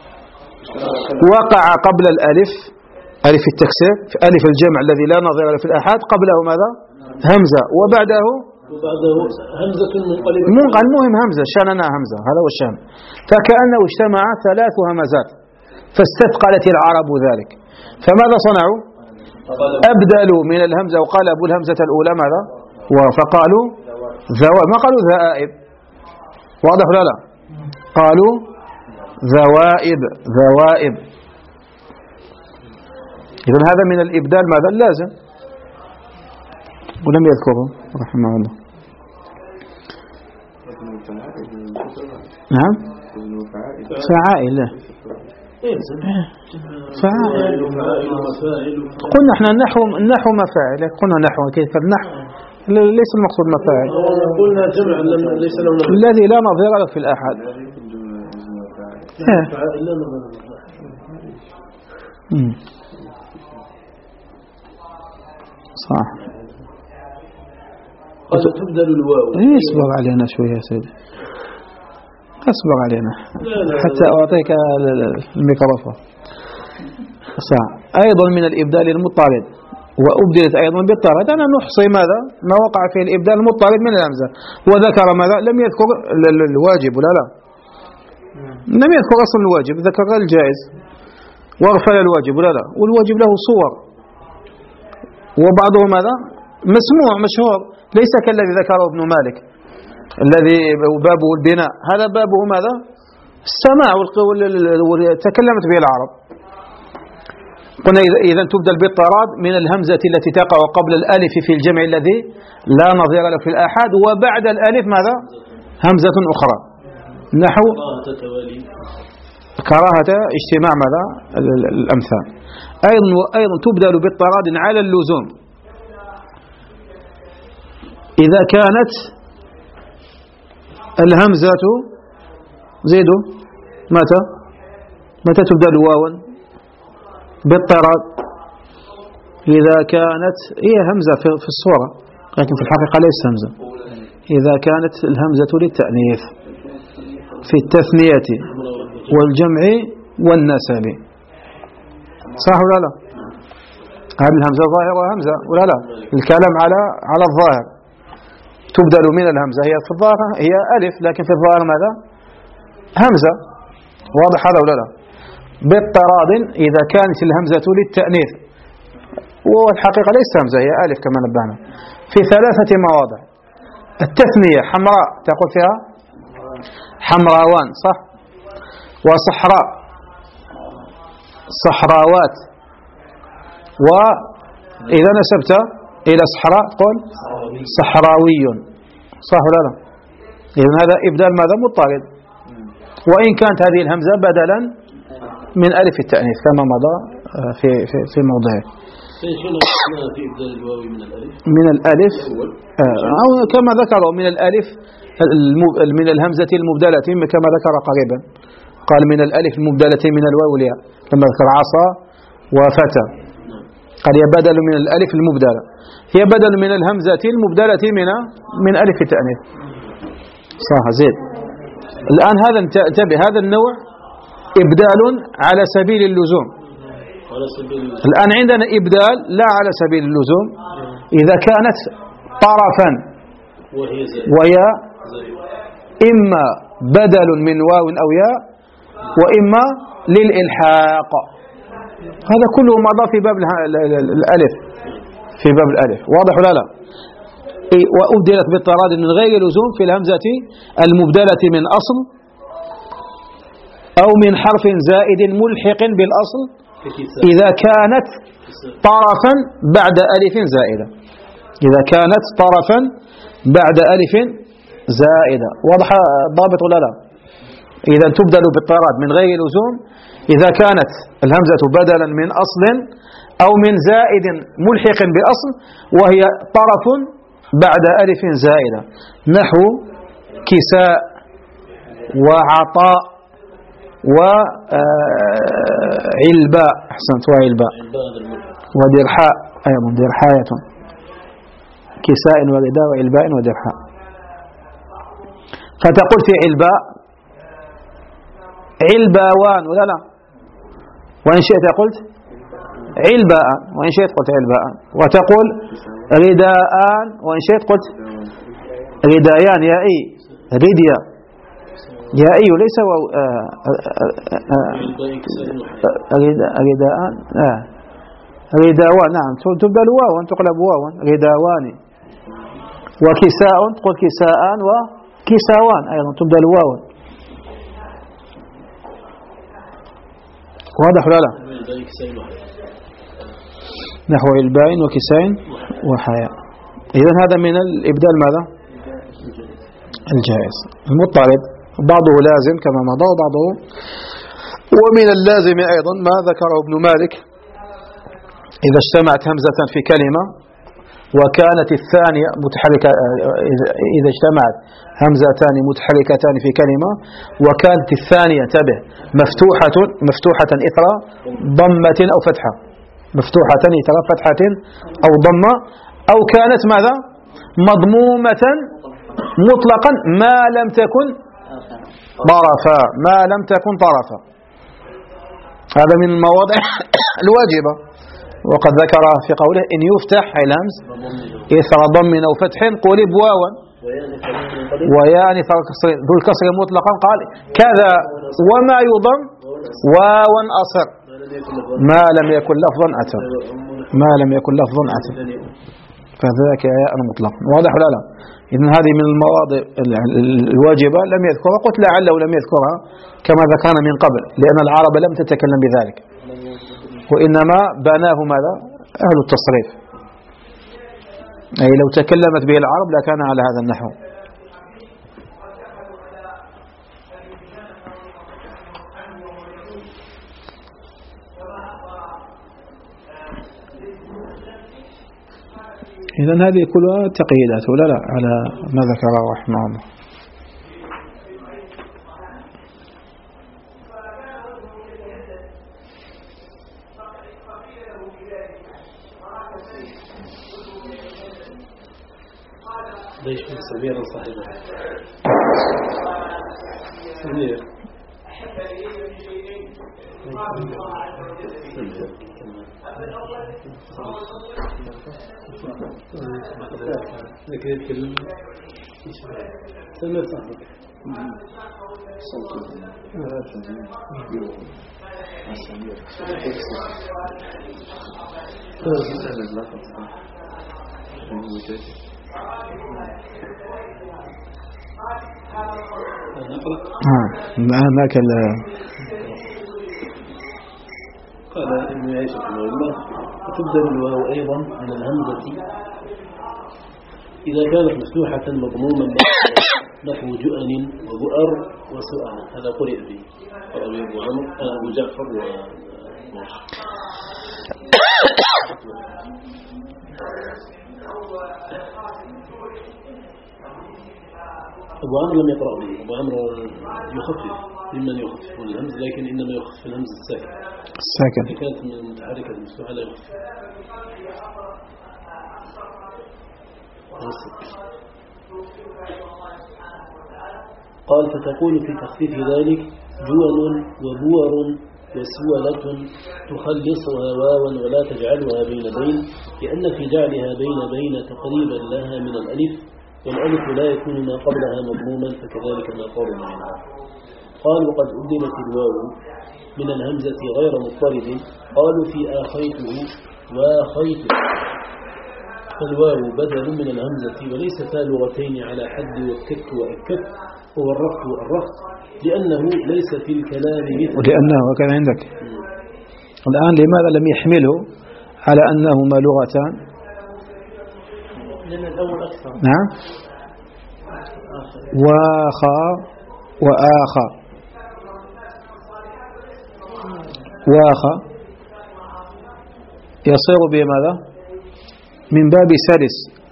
وقع قبل الألف ألف التكسير، في ألف الجمع الذي لا نظير له في الآحاد، قبله ماذا؟ همزة، وبعده وبعده همزة منقلبة. المهم همزة، شاننا همزة، هذا هو الشان. فكأنه اجتمع ثلاث همزات فاستثقلت العرب ذلك، فماذا صنعوا؟ أبدلوا من الهمزة وقلبوا الهمزة الأولى ماذا؟ فقالوا ذوائب، ما قالوا ذائب، واضح ولا لا؟ قالوا ذوائب، ذوائب. إذن هذا من الإبدال ماذا؟ اللازم، ولم يذكره رحمه الله. نعم فعائل، لا فعائل. قلنا احنا النحو النحو مفاعل، قلنا نحو كيف النحو ليس المقصود مفاعل، قلنا جمع ليس له الذي لا نظير له في الآحاد. صح. قد تبدل الواو. اصبر علينا شوية يا سيدي، اصبر علينا حتى أعطيك الميكروفون. صح. أيضا من الإبدال المضطرد، وأبدلت أيضا بالطرد. أنا نحصي ماذا؟ ما وقع فيه الإبدال المضطرد من الهمزة، وذكر ماذا؟ لم يذكر الواجب ولا لا؟ لم يذكر أصل الواجب، ذكر الجائز واغفل الواجب ولا لا؟ والواجب له صور، وبعضه ماذا؟ مسموع مشهور، ليس كالذي ذكره ابن مالك الذي بابه البناء، هذا بابه ماذا؟ السماع وتكلمت به العرب. قلنا إذا تبدل بالطراد من الهمزة التي تقع قبل الألف في الجمع الذي لا نظير له في الآحاد، وبعد الألف ماذا؟ همزة أخرى، نحو كراهة اجتماع ماذا؟ الأمثال. أيضا أيضا تبدل بالطراد على اللزوم، إذا كانت الهمزة زيدوا متى؟ متى تبدل واوا؟ بالطراد إذا كانت هي همزة في الصورة، لكن في الحقيقة ليست همزة. إذا كانت الهمزة للتأنيث في التثنية والجمع والنسب، صح ولا لا؟ هذه الهمزة ظاهرة همزة ولا لا؟ الكلام على على الظاهر، تبدل من الهمزة، هي في الظاهر هي ألف، لكن في الظاهر ماذا؟ همزة، واضح هذا ولا لا؟ بالطراد إذا كانت الهمزة للتأنيث، والحقيقة ليست همزة، هي ألف كما نبهنا، في ثلاثة مواضع. التثنية حمراء تقول فيها حمراوان، صح؟ وصحراء صحراوات، وإذا نسبت إلى صحراء قل صحراوي، صح ولا لا؟ إذن هذا إبدال ماذا؟ مضطرد، وإن كانت هذه الهمزة بدلا من ألف التأنيث كما مضى في في في موضعه. في إبدال الواو من الألف من الألف أو كما ذكروا من الألف من الهمزة المبدلة كما ذكر قريبا، قال من الألف المبدلة من الواو والياء لما ذكر عصا وفتى، قال هي بدل من الألف المبدلة، هي بدل من الهمزة المبدلة من من ألف التأنيث. صح زيد. الآن هذا انتبه، هذا النوع إبدال على سبيل اللزوم. الآن عندنا إبدال لا على سبيل اللزوم إذا كانت طرفا وهي إما بدل من واو أو ياء، وإما للإلحاق. هذا كله مضى في باب الألف، في باب الألف، واضح ولا لا؟ وأبدلت بالطراد من غير لزوم في الهمزة المبدلة من أصل أو من حرف زائد ملحق بالأصل إذا كانت طرفا بعد ألف زائدة، إذا كانت طرفا بعد ألف زائدة. واضح ضابط ولا لا؟ إذا تبدل بالطراد من غير لزوم إذا كانت الهمزة بدلا من أصل أو من زائد ملحق بأصل وهي طرف بعد ألف زائدة، نحو كساء وعطاء وعلباء. أحسنت، وعلباء ودرحاء أيضا، درحاية، كساء وغداء وعلباء ودرحاء. فتقول في علباء علباوان ولا لا؟ وإن شئت قلت علباء، وإن شئت قلت علباء. وتقول رداءان، وإن شئت قلت ردايان، يائي رديا، يائي ليس رداءان، رداوان، نعم تبدل واو تقلب واو، رداوان. وكساء تقول كساءان وكساوان أيضا تبدل واو. واضح ولا لا؟ نحو الباين وكساين وحياء. إذن هذا من الإبدال ماذا؟ الجائز. المضطرد بعضه لازم كما مضى وبعضه، ومن اللازم أيضا ما ذكره ابن مالك: إذا اجتمعت همزة في كلمة وكانت الثانية متحركة، إذا اجتمعت همزتان متحركتان في كلمة وكانت الثانية تبه مفتوحة مفتوحة إثر ضمة أو فتحة، مفتوحة إثر فتحة أو ضمة، أو كانت ماذا؟ مضمومة مطلقا ما لم تكن طرفا، ما لم تكن طرفا. هذا من المواضع الواجبة، وقد ذكر في قوله: إن يفتح الهمز إثر ضم أو فتح قلب واوا، ويعني ذو الكسر مطلقا قال كذا، وما يضم واوا أصر ما لم يكن لفظا أتى، ما لم يكن لفظا أتى، فذاك ياء مطلق. واضح ولا لا؟ إذن هذه من المواضع الواجبة لم يذكرها، قلت لعله لم يذكرها كما ذكرنا من قبل، لأن العرب لم تتكلم بذلك، وإنما بناه ماذا؟ أهل التصريف، أي لو تكلمت به العرب لكان على هذا النحو. إذن هذه كلها تقييدات ولا لا على ما ذكره رحمه الله. ليش من سمير صاحبه سمير لكن يتكلم سمير صاحبك هناك قال ابن عيسى رحمه الله: وتبدل الواو أيضا من الهمزة إذا كانت مفتوحة مضموما نحو جؤن وبؤر وسؤال. هذا قرئ به قرأ أبو عمرو أبو جعفر ومرش. أبو عمرو لم يقرأ به، أبو عمرو يخفف ممن يخفف الهمز، لكن إنما يخفف الهمز الساكن الساكن إذا كانت من المتحركة المفتوحة لا يخفف. قال: فتقول في تخفيف ذلك: جول وبور وسولة تخلصها واوا ولا تجعلها بين بين، لأن في جعلها بين بين تقريبا لها من الألف، والألف لا يكون ما قبلها مضموما، فكذلك ما قرب منها. قال: وقد أبدلت الواو من الهمزة غير مضطرد. قالوا: في آخيته واخيته، فالواو بدل من الهمزة، وليستا لغتين على حد والكك وأكك، هو الرفع والرفع، لأنه ليس في الكلام مثل، ولأنه وكان عندك الآن لماذا لم يحمله على أنهما لغتان؟ لأن الأول أكثر. نعم. واخا وآخا، واخا يصير بماذا؟ من باب سلس.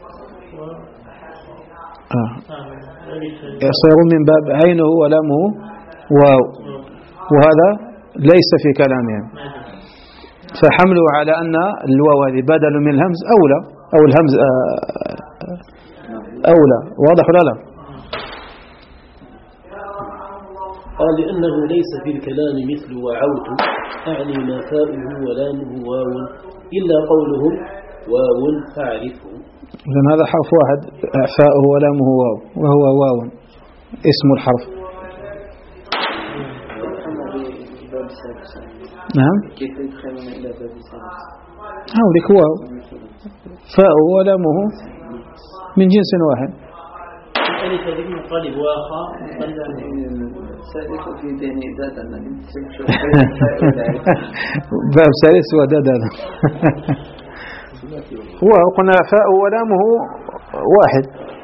آه. يصير من باب عينه ولامه واو، وهذا ليس في كلامهم، فحمله على أن الواو هذه بدل من الهمز أولى، أو الهمز أولى. واضح ولا لا؟ قال لأنه ليس في الكلام مثل وعوت، أعني ما فاؤه ولامه واو، إلا قولهم واو فاعرفه. إذن هذا حرف واحد فاؤه ولامه واو، وهو واو اسم الحرف. نعم. كيف يدخلون إلى باب السادس؟ هولك واو فاؤه ولامه من جنس واحد. ألف ابن قلب واخا سادس في دين دادا باب سادس ودادا هو قلنا فاء ولامه واحد.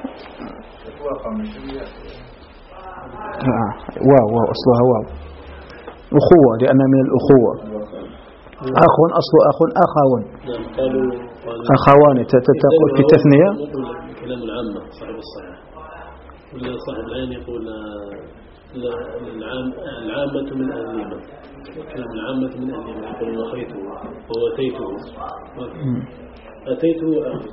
آه. واو واو أصلها واو، أخوة لأنها من الأخوة. أخ أصل أخ أخوان أخوان تقول في التثنية. كلام العامة صاحب الصحيح ولا صاحب العين يقول العام العامة من أهلهما، كلام العامة من أهلهما يقول وخيته ووتيته أتيته أخي.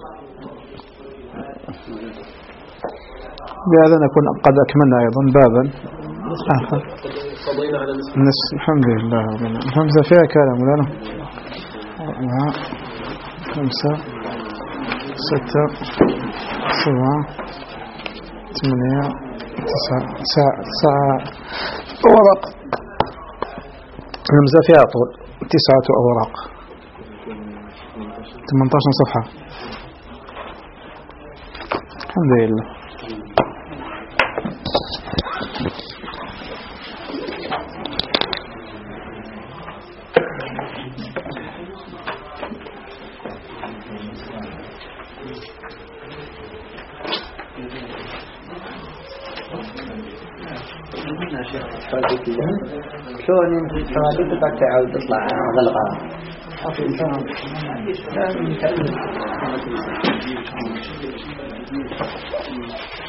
بهذا نكون قد أكملنا أيضا بابا آخر. قضينا على نس الحمد لله. الحمزة فيها كلام ولا لا؟ خمسة ستة سبعة ثمانية تسعة تسعة تسعة أوراق. الهمزة فيها طول تسعة أوراق، ثمانية عشر صفحة. الحمد لله. شلون يمكن الحوادث بعد تعود تطلع غلقة؟